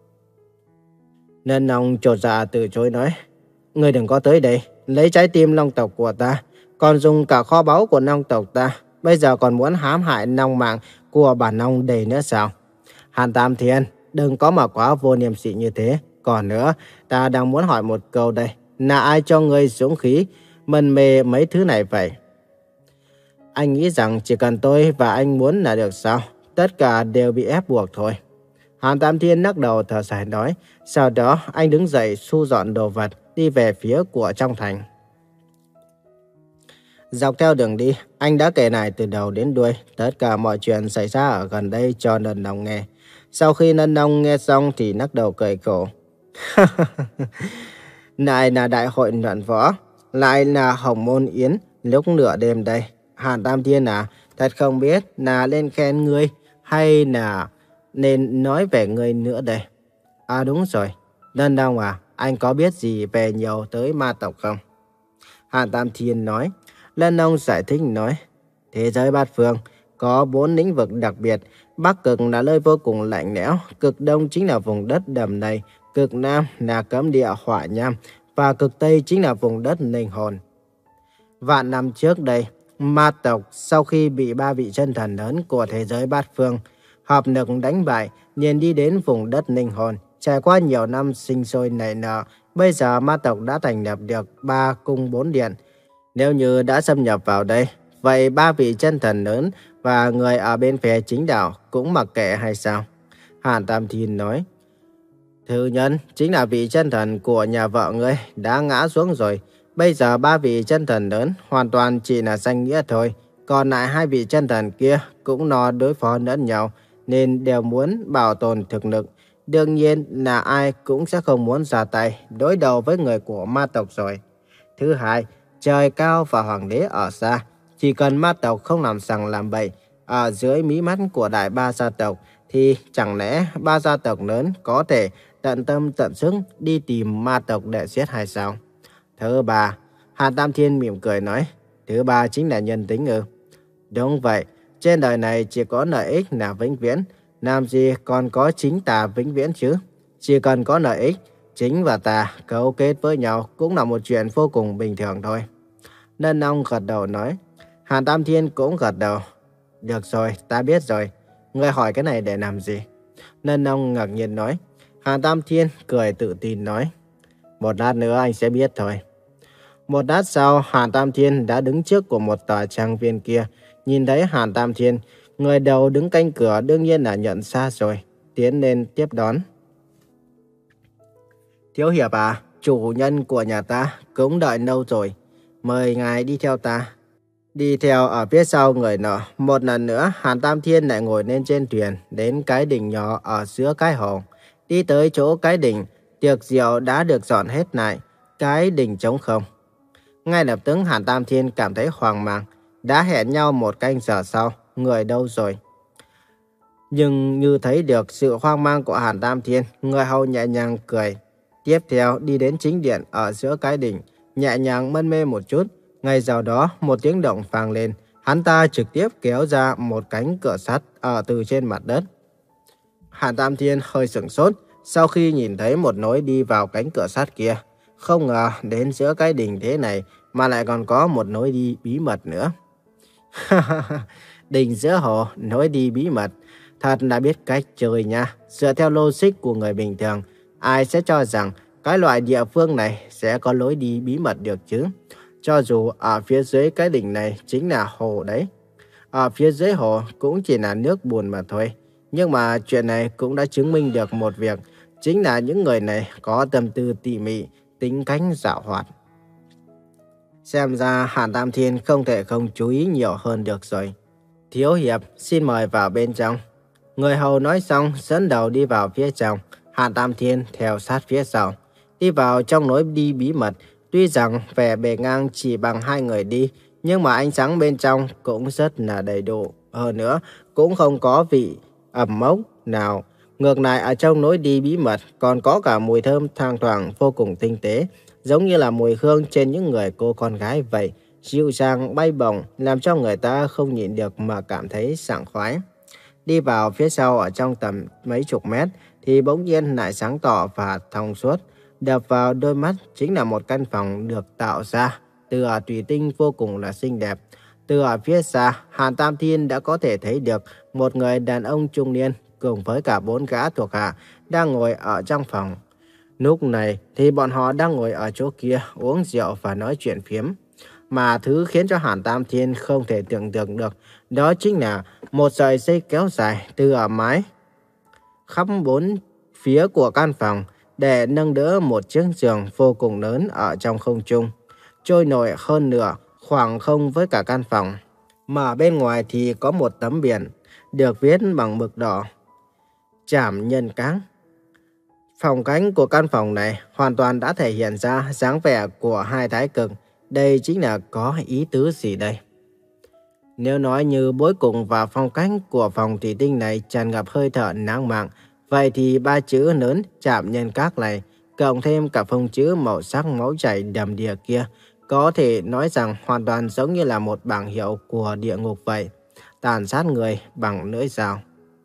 Lân Long chột dạ từ chối nói: Ngươi đừng có tới đây, lấy trái tim Long tộc của ta, còn dùng cả kho báu của Long tộc ta, bây giờ còn muốn hãm hại Long mạng của bản Long đầy nữa sao? Hàn Tam Thiên, đừng có mà quá vô niệm sĩ như thế. Còn nữa, ta đang muốn hỏi một câu đây, là ai cho ngươi dũng khí mân mê mấy thứ này vậy? Anh nghĩ rằng chỉ cần tôi và anh muốn là được sao? Tất cả đều bị ép buộc thôi. Hàn Tam Thiên lắc đầu thở dài nói. Sau đó anh đứng dậy thu dọn đồ vật, đi về phía của trong thành. Dọc theo đường đi, anh đã kể lại từ đầu đến đuôi tất cả mọi chuyện xảy ra ở gần đây cho Lân Long nghe. Sau khi Lân Long nghe xong thì lắc đầu cười khổ. Lại là đại hội luận võ, lại là hồng môn yến lúc nửa đêm đây. Hàn Tam Thiên à, thật không biết là lên khen ngươi hay là nên nói về ngươi nữa đây. À đúng rồi, Lân Long à, anh có biết gì về nhiều tới ma tộc không? Hàn Tam Thiên nói. Lân Long giải thích nói. Thế giới bát phương có bốn lĩnh vực đặc biệt. Bắc cực là nơi vô cùng lạnh lẽo, cực đông chính là vùng đất đầm lầy, cực nam là cấm địa hỏa nham, và cực tây chính là vùng đất linh hồn. Vạn năm trước đây, ma tộc sau khi bị ba vị chân thần lớn của thế giới bát phương hợp lực đánh bại, liền đi đến vùng đất linh hồn. Trải qua nhiều năm sinh sôi nảy nở, bây giờ ma tộc đã thành lập được ba cung bốn điện. Nếu như đã xâm nhập vào đây, vậy ba vị chân thần lớn và người ở bên phía chính đạo cũng mặc kệ hay sao? Hàn Tam Thiên nói, thứ nhân chính là vị chân thần của nhà vợ ngươi đã ngã xuống rồi. Bây giờ ba vị chân thần lớn hoàn toàn chỉ là danh nghĩa thôi. Còn lại hai vị chân thần kia cũng nó đối phó lẫn nhau nên đều muốn bảo tồn thực lực. Đương nhiên là ai cũng sẽ không muốn ra tay đối đầu với người của ma tộc rồi. Thứ hai, trời cao và hoàng đế ở xa. Chỉ cần ma tộc không làm sằng làm bậy ở dưới mí mắt của đại ba gia tộc thì chẳng lẽ ba gia tộc lớn có thể tận tâm tận sức đi tìm ma tộc để giết hay sao? Thứ ba, Hàn Tam Thiên mỉm cười nói, thứ ba chính là nhân tính ư? Đúng vậy, trên đời này chỉ có lợi ích là vĩnh viễn, làm gì còn có chính tà vĩnh viễn chứ? Chỉ cần có lợi ích, chính và tà cấu kết với nhau cũng là một chuyện vô cùng bình thường thôi. Lân Long gật đầu nói, Hàn Tam Thiên cũng gật đầu. Được rồi, ta biết rồi. Ngươi hỏi cái này để làm gì? Lân Long ngạc nhiên nói. Hàn Tam Thiên cười tự tin nói, một lát nữa anh sẽ biết thôi. Một lát sau, Hàn Tam Thiên đã đứng trước của một tòa trang viên kia. Nhìn thấy Hàn Tam Thiên, người đầu đứng canh cửa đương nhiên là nhận ra rồi. Tiến lên tiếp đón. Thiếu hiệp à, chủ nhân của nhà ta cũng đợi lâu rồi. Mời ngài đi theo ta. Đi theo ở phía sau người nọ, một lần nữa Hàn Tam Thiên lại ngồi lên trên thuyền đến cái đỉnh nhỏ ở giữa cái hồ. Đi tới chỗ cái đỉnh, tiệc rượu đã được dọn hết lại, cái đỉnh trống không. Ngay lập tức Hàn Tam Thiên cảm thấy hoang mang, đã hẹn nhau một canh giờ sau, người đâu rồi? Nhưng như thấy được sự hoang mang của Hàn Tam Thiên, người hầu nhẹ nhàng cười. Tiếp theo đi đến chính điện ở giữa cái đỉnh, nhẹ nhàng mân mê một chút. Ngay sau đó một tiếng động vang lên, hắn ta trực tiếp kéo ra một cánh cửa sắt ở từ trên mặt đất. Hàn Tam Thiên hơi sửng sốt sau khi nhìn thấy một lối đi vào cánh cửa sắt kia. Không ngờ đến giữa cái đỉnh thế này mà lại còn có một lối đi bí mật nữa. Đỉnh giữa hồ, lối đi bí mật. Thật là biết cách chơi nha. Dựa theo logic của người bình thường, ai sẽ cho rằng cái loại địa phương này sẽ có lối đi bí mật được chứ? Cho dù ở phía dưới cái đỉnh này chính là hồ đấy. Ở phía dưới hồ cũng chỉ là nước bùn mà thôi. Nhưng mà chuyện này cũng đã chứng minh được một việc. Chính là những người này có tâm tư tỉ mỉ, tính cách giảo hoạt. Xem ra Hàn Tam Thiên không thể không chú ý nhiều hơn được rồi. Thiếu hiệp, xin mời vào bên trong. Người hầu nói xong dẫn đầu đi vào phía trong. Hàn Tam Thiên theo sát phía sau. Đi vào trong lối đi bí mật. Tuy rằng vẻ bề ngang chỉ bằng hai người đi, nhưng mà ánh sáng bên trong cũng rất là đầy đủ. Hơn nữa, cũng không có vị ẩm mốc nào. Ngược lại ở trong lối đi bí mật còn có cả mùi thơm thoang thoảng vô cùng tinh tế, giống như là mùi hương trên những người cô con gái vậy. Dịu dàng bay bổng, làm cho người ta không nhịn được mà cảm thấy sảng khoái. Đi vào phía sau ở trong tầm mấy chục mét thì bỗng nhiên lại sáng tỏ và thông suốt. Đập vào đôi mắt chính là một căn phòng được tạo ra từ ở thủy tinh vô cùng là xinh đẹp. Từ ở phía xa, Hàn Tam Thiên đã có thể thấy được một người đàn ông trung niên cùng với cả bốn gã thuộc hạ đang ngồi ở trong phòng. Lúc này thì bọn họ đang ngồi ở chỗ kia uống rượu và nói chuyện phiếm. Mà thứ khiến cho Hàn Tam Thiên không thể tưởng tượng được đó chính là một sợi dây kéo dài từ ở mái khắp bốn phía của căn phòng để nâng đỡ một chiếc giường vô cùng lớn ở trong không trung, trôi nổi hơn nửa khoảng không với cả căn phòng. Mà bên ngoài thì có một tấm biển được viết bằng mực đỏ, Trảm Nhân Các. Phong cách của căn phòng này hoàn toàn đã thể hiện ra dáng vẻ của hai thái cực. Đây chính là có ý tứ gì đây? Nếu nói như bối cùng và phong cách của phòng thủy tinh này tràn ngập hơi thở lãng mạn, vậy thì ba chữ lớn Trảm Nhân Các này, cộng thêm cả phông chữ màu sắc máu chảy đầm đìa kia, có thể nói rằng hoàn toàn giống như là một bảng hiệu của địa ngục vậy. Tàn sát người bằng lưỡi dao.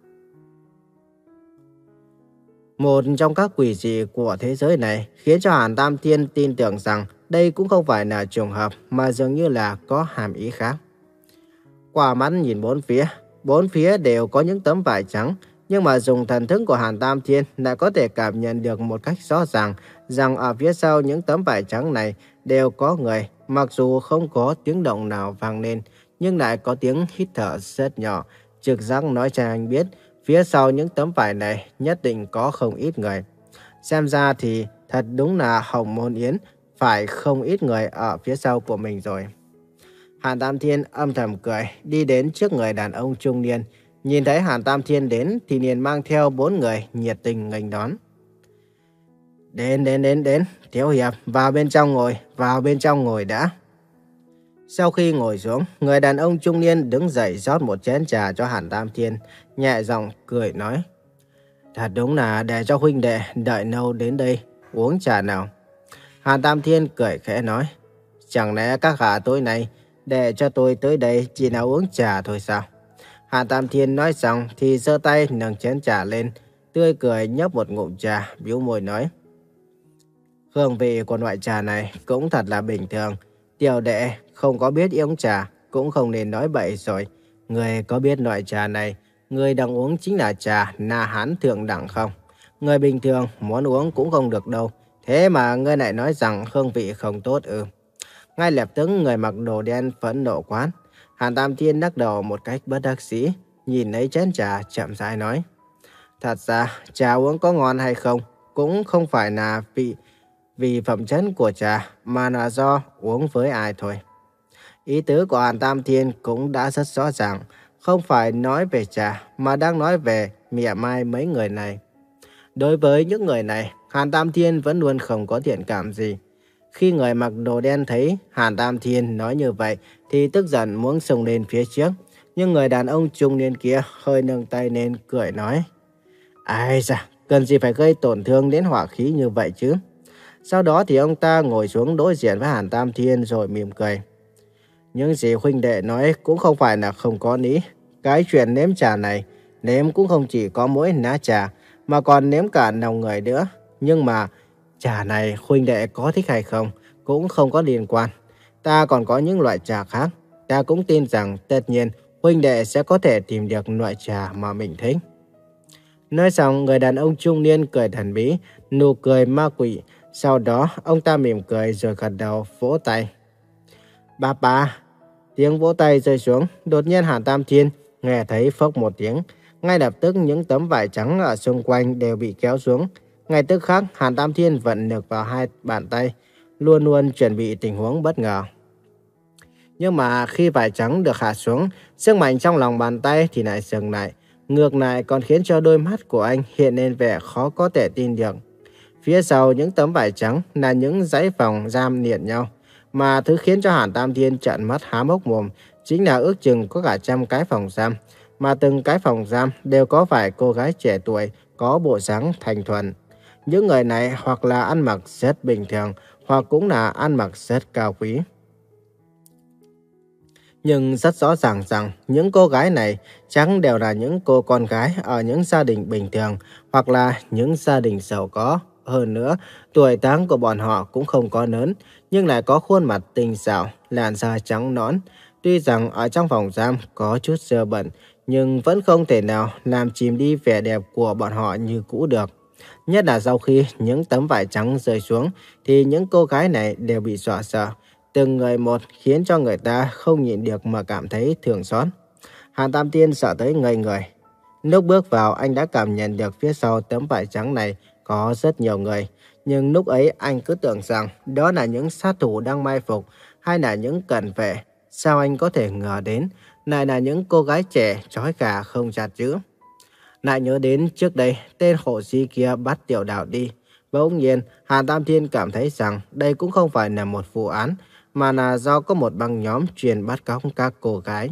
Một trong các quỷ dị của thế giới này khiến cho Hàn Tam Thiên tin tưởng rằng đây cũng không phải là trùng hợp mà dường như là có hàm ý khác. Quả mắt nhìn bốn phía, bốn phía đều có những tấm vải trắng, nhưng mà dùng thần thức của Hàn Tam Thiên lại có thể cảm nhận được một cách rõ ràng rằng ở phía sau những tấm vải trắng này đều có người, mặc dù không có tiếng động nào vang lên, nhưng lại có tiếng hít thở rất nhỏ. Trực giác nói cho anh biết, Phía sau những tấm vải này nhất định có không ít người. Xem ra thì thật đúng là Hồng Môn Yến phải không ít người ở phía sau của mình rồi. Hàn Tam Thiên âm thầm cười, đi đến trước người đàn ông trung niên. Nhìn thấy Hàn Tam Thiên đến thì liền mang theo bốn người nhiệt tình nghênh đón. Đến, đến, đến, đến, Thiếu Hiệp, vào bên trong ngồi, vào bên trong ngồi đã. Sau khi ngồi xuống, người đàn ông trung niên đứng dậy rót một chén trà cho Hàn Tam Thiên, nhẹ giọng cười nói. Thật đúng là để cho huynh đệ đợi lâu đến đây, uống trà nào. Hàn Tam Thiên cười khẽ nói. Chẳng lẽ các hạ tối nay để cho tôi tới đây chỉ là uống trà thôi sao? Hàn Tam Thiên nói xong thì giơ tay nâng chén trà lên, tươi cười nhấp một ngụm trà, bĩu môi nói. Hương vị của loại trà này cũng thật là bình thường. Tiểu đệ không có biết uống trà, cũng không nên nói bậy rồi. Người có biết loại trà này, người đang uống chính là trà Na Hán thượng đẳng không? Người bình thường muốn uống cũng không được đâu. Thế mà ngươi lại nói rằng hương vị không tốt ư? Ngay lập tức người mặc đồ đen phẫn nộ quát. Hàn Tam Thiên lắc đầu một cách bất đắc dĩ, nhìn lấy chén trà chậm rãi nói. Thật ra, trà uống có ngon hay không, cũng không phải là vị vì phẩm chất của trà, mà là do uống với ai thôi. Ý tứ của Hàn Tam Thiên cũng đã rất rõ ràng, không phải nói về trà, mà đang nói về mỉa mai mấy người này. Đối với những người này, Hàn Tam Thiên vẫn luôn không có thiện cảm gì. Khi người mặc đồ đen thấy Hàn Tam Thiên nói như vậy, thì tức giận muốn xông lên phía trước. Nhưng người đàn ông trung niên kia hơi nâng tay lên cười nói. Ai da, cần gì phải gây tổn thương đến hỏa khí như vậy chứ? Sau đó thì ông ta ngồi xuống đối diện với Hàn Tam Thiên rồi mỉm cười. Những gì huynh đệ nói cũng không phải là không có lý. Cái chuyện nếm trà này, nếm cũng không chỉ có mỗi lá trà, mà còn nếm cả lòng người nữa. Nhưng mà trà này huynh đệ có thích hay không cũng không có liên quan. Ta còn có những loại trà khác. Ta cũng tin rằng tất nhiên huynh đệ sẽ có thể tìm được loại trà mà mình thích. Nói xong, người đàn ông trung niên cười thần bí, nụ cười ma quỷ. Sau đó, ông ta mỉm cười rồi gật đầu vỗ tay. Ba ba. Tiếng vỗ tay rơi xuống, đột nhiên Hàn Tam Thiên nghe thấy phốc một tiếng. Ngay lập tức những tấm vải trắng ở xung quanh đều bị kéo xuống. Ngay tức khắc, Hàn Tam Thiên vận lực vào hai bàn tay, luôn luôn chuẩn bị tình huống bất ngờ. Nhưng mà khi vải trắng được hạ xuống, sức mạnh trong lòng bàn tay thì lại dừng lại. Ngược lại còn khiến cho đôi mắt của anh hiện lên vẻ khó có thể tin được. Phía sau những tấm vải trắng là những dãy phòng giam liền nhau. Mà thứ khiến cho Hàn Tam Thiên trợn mắt há hốc mồm chính là ước chừng có cả trăm cái phòng giam. Mà từng cái phòng giam đều có vài cô gái trẻ tuổi có bộ dáng thanh thuần. Những người này hoặc là ăn mặc rất bình thường, hoặc cũng là ăn mặc rất cao quý. Nhưng rất rõ ràng rằng những cô gái này chẳng đều là những cô con gái ở những gia đình bình thường hoặc là những gia đình giàu có. Hơn nữa, tuổi tác của bọn họ cũng không có lớn, nhưng lại có khuôn mặt tinh xảo, làn da trắng nõn. Tuy rằng ở trong phòng giam có chút dơ bẩn, nhưng vẫn không thể nào làm chìm đi vẻ đẹp của bọn họ như cũ được. Nhất là sau khi những tấm vải trắng rơi xuống, thì những cô gái này đều bị dọa sợ. Từng người một khiến cho người ta không nhịn được mà cảm thấy thương xót. Hàn Tam Thiên sợ tới ngây người. Lúc bước vào anh đã cảm nhận được phía sau tấm vải trắng này có rất nhiều người. Nhưng lúc ấy anh cứ tưởng rằng đó là những sát thủ đang mai phục hay là những cận vệ. Sao anh có thể ngờ đến lại là những cô gái trẻ trói gà không chặt chứ? Lại nhớ đến trước đây tên hộ sĩ kia bắt Tiểu Đào đi. Bỗng nhiên Hàn Tam Thiên cảm thấy rằng đây cũng không phải là một vụ án, mà là do có một băng nhóm chuyên bắt cóc các cô gái.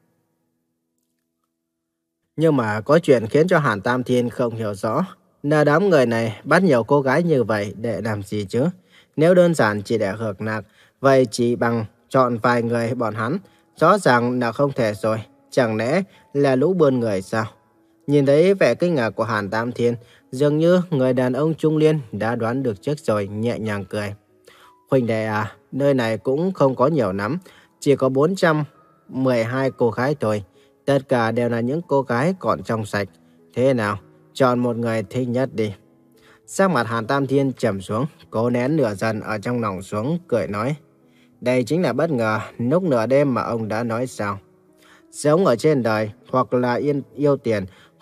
Nhưng mà có chuyện khiến cho Hàn Tam Thiên không hiểu rõ. Là đám người này bắt nhiều cô gái như vậy để làm gì chứ? Nếu đơn giản chỉ để hưởng lạc, vậy chỉ bằng chọn vài người bọn hắn, rõ ràng là không thể rồi. Chẳng lẽ là lũ buôn người sao? Nhìn thấy vẻ kinh ngạc của Hàn Tam Thiên, dường như người đàn ông trung niên đã đoán được trước rồi, nhẹ nhàng cười. Huynh đệ à, nơi này cũng không có nhiều lắm, chỉ có bốn trăm mười hai cô gái thôi. Tất cả đều là những cô gái còn trong sạch. Thế nào, chọn một người thích nhất đi. Sắc mặt Hàn Tam Thiên trầm xuống, cố nén lửa giận ở trong lòng xuống, cười nói. Đây chính là bất ngờ, lúc nửa đêm mà ông đã nói sao. Sống ở trên đời, hoặc là yên, yêu tiền,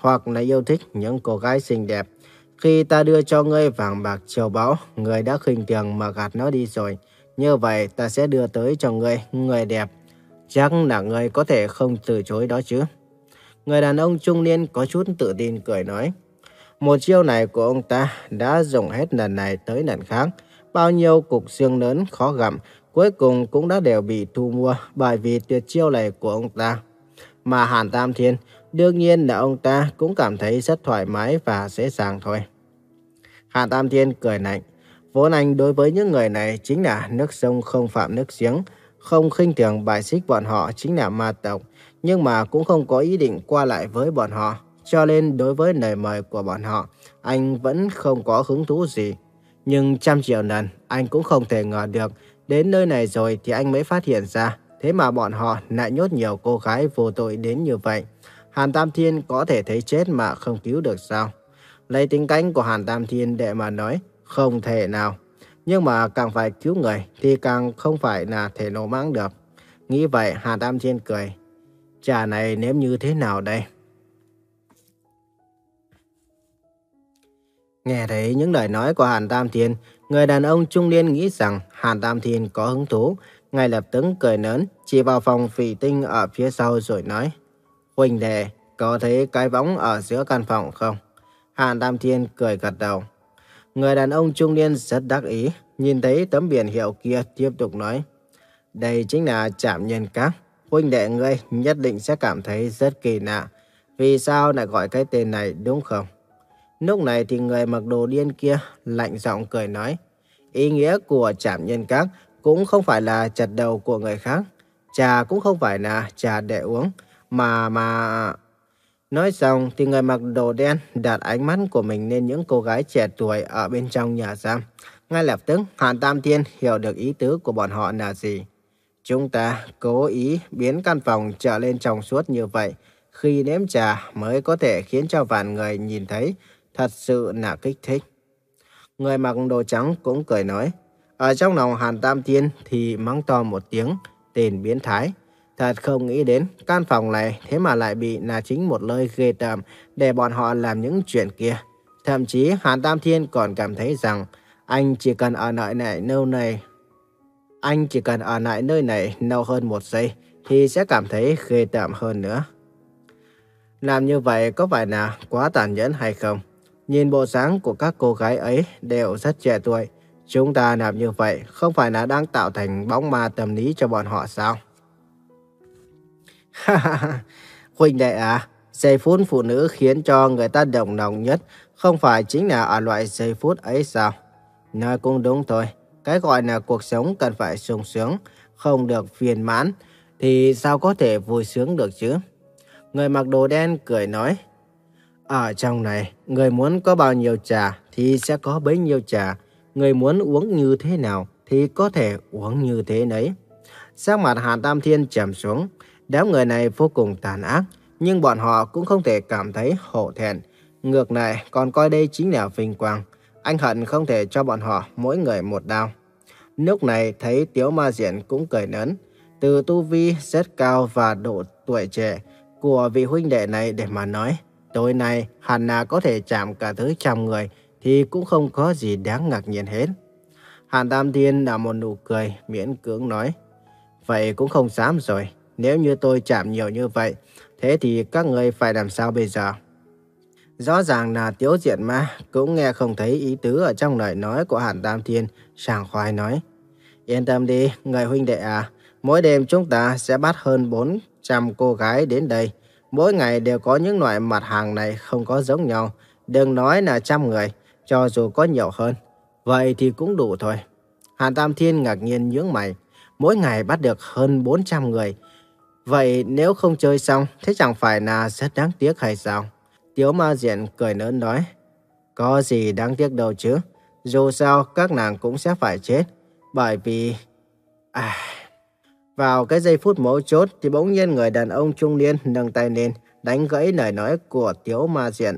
hoặc là yêu thích những cô gái xinh đẹp. Khi ta đưa cho ngươi vàng bạc châu báu, ngươi đã khinh thường mà gạt nó đi rồi. Như vậy ta sẽ đưa tới cho ngươi người đẹp. Chắc là ngươi có thể không từ chối đó chứ. Người đàn ông trung niên có chút tự tin cười nói. Một chiêu này của ông ta đã dùng hết lần này tới lần khác. Bao nhiêu cục xương lớn khó gặm, cuối cùng cũng đã đều bị thu mua bởi vì tuyệt chiêu này của ông ta. Mà Hàn Tam Thiên, đương nhiên là ông ta cũng cảm thấy rất thoải mái và dễ dàng thôi. Hàn Tam Thiên cười lạnh. Vốn anh đối với những người này chính là nước sông không phạm nước giếng, không khinh thường bài xích bọn họ chính là ma tộc, nhưng mà cũng không có ý định qua lại với bọn họ. Cho nên đối với lời mời của bọn họ, anh vẫn không có hứng thú gì. Nhưng trăm triệu lần, anh cũng không thể ngờ được, đến nơi này rồi thì anh mới phát hiện ra, thế mà bọn họ lại nhốt nhiều cô gái vô tội đến như vậy. Hàn Tam Thiên có thể thấy chết mà không cứu được sao? Lấy tính cách của Hàn Tam Thiên để mà nói, không thể nào. Nhưng mà càng phải cứu người thì càng không phải là thể nổ mãng được. Nghĩ vậy Hàn Tam Thiên cười. Trà này nếm như thế nào đây? Nghe thấy những lời nói của Hàn Tam Thiên, người đàn ông trung niên nghĩ rằng Hàn Tam Thiên có hứng thú. Ngay lập tức cười lớn, chỉ vào phòng thủy tinh ở phía sau rồi nói. Huynh đệ, có thấy cái võng ở giữa căn phòng không? Hàn Tam Thiên cười gật đầu. Người đàn ông trung niên rất đắc ý, nhìn thấy tấm biển hiệu kia tiếp tục nói. Đây chính là Trảm Nhân Các. Huynh đệ ngươi nhất định sẽ cảm thấy rất kỳ lạ. Vì sao lại gọi cái tên này đúng không? Lúc này thì người mặc đồ điên kia lạnh giọng cười nói. Ý nghĩa của Trảm Nhân Các cũng không phải là chặt đầu của người khác. Trà cũng không phải là trà để uống. Mà mà... Nói xong thì người mặc đồ đen đặt ánh mắt của mình lên những cô gái trẻ tuổi ở bên trong nhà giam. Ngay lập tức Hàn Tam Thiên hiểu được ý tứ của bọn họ là gì. Chúng ta cố ý biến căn phòng trở lên trong suốt như vậy. Khi nếm trà mới có thể khiến cho vạn người nhìn thấy. Thật sự là kích thích. Người mặc đồ trắng cũng cười nói. Ở trong lòng Hàn Tam Thiên thì mắng to một tiếng. Tên biến thái. Thật không nghĩ đến căn phòng này thế mà lại bị là chính một nơi ghê tởm để bọn họ làm những chuyện kia. Thậm chí Hàn Tam Thiên còn cảm thấy rằng anh chỉ cần ở lại này nơi này. Anh chỉ cần ở lại nơi này lâu hơn một giây thì sẽ cảm thấy ghê tởm hơn nữa. Làm như vậy có phải là quá tàn nhẫn hay không? Nhìn bộ dáng của các cô gái ấy đều rất trẻ tuổi. Chúng ta làm như vậy không phải là đang tạo thành bóng ma tâm lý cho bọn họ sao? Huynh đệ à, giây phút phụ nữ khiến cho người ta động lòng nhất không phải chính là ở loại giây phút ấy sao? Nói cũng đúng thôi, cái gọi là cuộc sống cần phải sung sướng, không được viên mãn, thì sao có thể vui sướng được chứ? Người mặc đồ đen cười nói, ở trong này, người muốn có bao nhiêu trà thì sẽ có bấy nhiêu trà, người muốn uống như thế nào thì có thể uống như thế nấy. Sắc mặt Hàn Tam Thiên trầm xuống. Đám người này vô cùng tàn ác, nhưng bọn họ cũng không thể cảm thấy hổ thẹn. Ngược lại, còn coi đây chính là vinh quang. Anh hận không thể cho bọn họ mỗi người một đao. Lúc này thấy Tiếu Ma Diện cũng cười lớn. Từ tu vi rất cao và độ tuổi trẻ của vị huynh đệ này để mà nói, tối nay hẳn là có thể chạm cả tới trăm người thì cũng không có gì đáng ngạc nhiên hết. Hàn Tam Thiên là một nụ cười miễn cưỡng nói, vậy cũng không dám rồi. Nếu như tôi chạm nhiều như vậy, thế thì các người phải làm sao bây giờ? Rõ ràng là Tiếu Diện Ma cũng nghe không thấy ý tứ ở trong lời nói của Hàn Tam Thiên, sảng khoái nói. Yên tâm đi, người huynh đệ à, mỗi đêm chúng ta sẽ bắt hơn bốn trăm cô gái đến đây. Mỗi ngày đều có những loại mặt hàng này không có giống nhau. Đừng nói là trăm người, cho dù có nhiều hơn. Vậy thì cũng đủ thôi. Hàn Tam Thiên ngạc nhiên nhướng mày. Mỗi ngày bắt được hơn bốn trăm người. Vậy nếu không chơi xong, thế chẳng phải là rất đáng tiếc hay sao? Tiếu Ma Diện cười lớn nói. Có gì đáng tiếc đâu chứ. Dù sao các nàng cũng sẽ phải chết. Bởi vì... À... Vào cái giây phút mấu chốt thì bỗng nhiên người đàn ông trung niên nâng tay lên đánh gãy lời nói của Tiếu Ma Diện.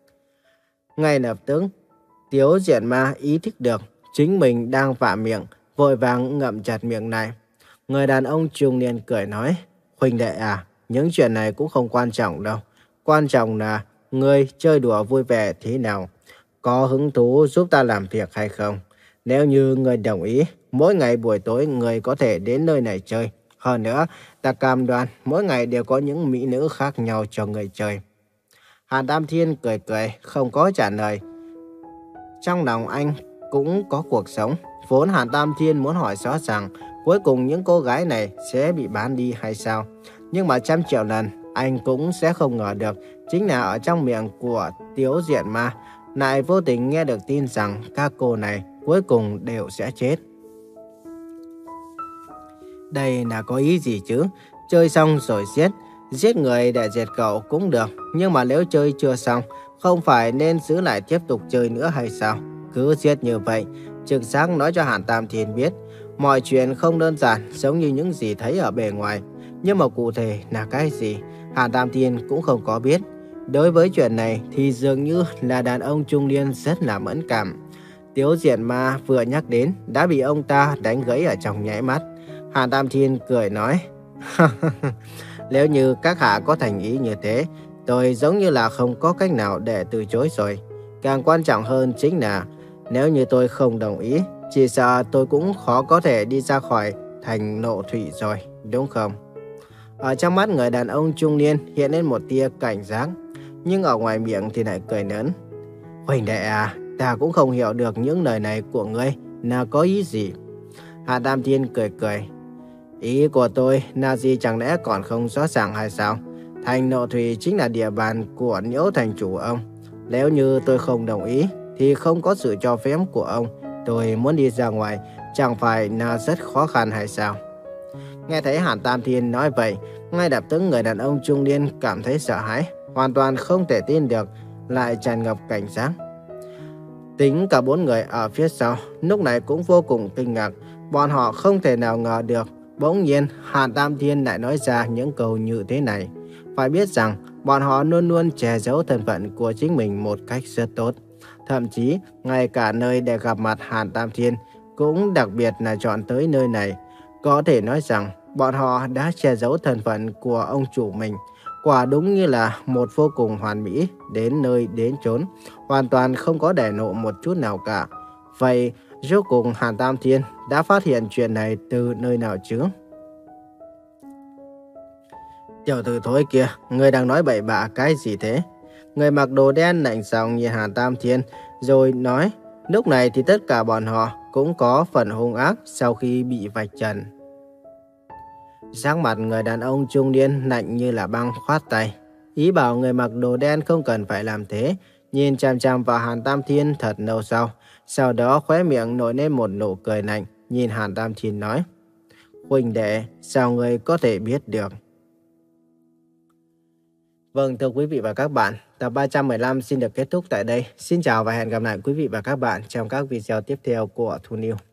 Ngay lập tức, Tiếu Diện Ma ý thức được chính mình đang vạ miệng, vội vàng ngậm chặt miệng này. Người đàn ông trung niên cười nói, huynh đệ à, những chuyện này cũng không quan trọng đâu. Quan trọng là người chơi đùa vui vẻ thế nào? Có hứng thú giúp ta làm việc hay không? Nếu như người đồng ý, mỗi ngày buổi tối người có thể đến nơi này chơi. Hơn nữa, ta cam đoan mỗi ngày đều có những mỹ nữ khác nhau cho người chơi. Hàn Tam Thiên cười cười, không có trả lời. Trong lòng anh cũng có cuộc sống. Vốn Hàn Tam Thiên muốn hỏi rõ ràng cuối cùng những cô gái này sẽ bị bán đi hay sao. Nhưng mà trăm triệu lần anh cũng sẽ không ngờ được chính là ở trong miệng của Tiếu Diện Ma lại vô tình nghe được tin rằng các cô này cuối cùng đều sẽ chết. Đây là có ý gì chứ? Chơi xong rồi giết. Giết người để diệt cậu cũng được. Nhưng mà nếu chơi chưa xong, không phải nên giữ lại tiếp tục chơi nữa hay sao? Cứ giết như vậy, trực giác nói cho Hàn Tam Thiên biết mọi chuyện không đơn giản giống như những gì thấy ở bề ngoài. Nhưng mà cụ thể là cái gì, Hàn Tam Thiên cũng không có biết. Đối với chuyện này thì dường như là đàn ông trung niên rất là mẫn cảm. Tiếu Diện Ma vừa nhắc đến đã bị ông ta đánh gãy ở trong nháy mắt. Hàn Tam Thiên cười nói, nếu như các hạ có thành ý như thế, tôi giống như là không có cách nào để từ chối rồi. Càng quan trọng hơn chính là nếu như tôi không đồng ý, chỉ sợ tôi cũng khó có thể đi ra khỏi thành Nộ Thủy rồi, đúng không? Ở trong mắt người đàn ông trung niên hiện lên một tia cảnh giác, nhưng ở ngoài miệng thì lại cười lớn. Huỳnh đệ à, ta cũng không hiểu được những lời này của ngươi là có ý gì. Hàn Tam Thiên cười cười. Ý của tôi là gì chẳng lẽ còn không rõ ràng hay sao? Thành Nộ Thủy chính là địa bàn của Nhiễu thành chủ ông. Nếu như tôi không đồng ý thì không có sự cho phép của ông, tôi muốn đi ra ngoài chẳng phải là rất khó khăn hay sao? Nghe thấy Hàn Tam Thiên nói vậy, ngay lập tức người đàn ông trung niên cảm thấy sợ hãi, hoàn toàn không thể tin được, lại tràn ngập cảnh giác. Tính cả bốn người ở phía sau lúc này cũng vô cùng kinh ngạc, bọn họ không thể nào ngờ được bỗng nhiên Hàn Tam Thiên lại nói ra những câu như thế này. Phải biết rằng bọn họ luôn luôn che giấu thân phận của chính mình một cách rất tốt. Thậm chí ngay cả nơi để gặp mặt Hàn Tam Thiên cũng đặc biệt là chọn tới nơi này. Có thể nói rằng bọn họ đã che giấu thân phận của ông chủ mình. Quả đúng như là một vô cùng hoàn mỹ, đến nơi đến chốn, hoàn toàn không có để lộ một chút nào cả. Vậy rốt cuộc Hàn Tam Thiên đã phát hiện chuyện này từ nơi nào chứ? Tiểu tử thối kia, người đang nói bậy bạ cái gì thế? Người mặc đồ đen lạnh giọng nhìn Hàn Tam Thiên rồi nói. Lúc này thì tất cả bọn họ cũng có phần hung ác sau khi bị vạch trần. Sắc mặt người đàn ông trung niên lạnh như là băng, khoát tay, ý bảo người mặc đồ đen không cần phải làm thế, nhìn chằm chằm vào Hàn Tam Thiên thật lâu sau. Sau đó khóe miệng nổi lên một nụ cười lạnh, nhìn Hàn Tam Thiên nói. Huỳnh đệ, sao người có thể biết được? Vâng, thưa quý vị và các bạn, tập ba trăm mười lăm xin được kết thúc tại đây. Xin chào và hẹn gặp lại quý vị và các bạn trong các video tiếp theo của Thu Niu.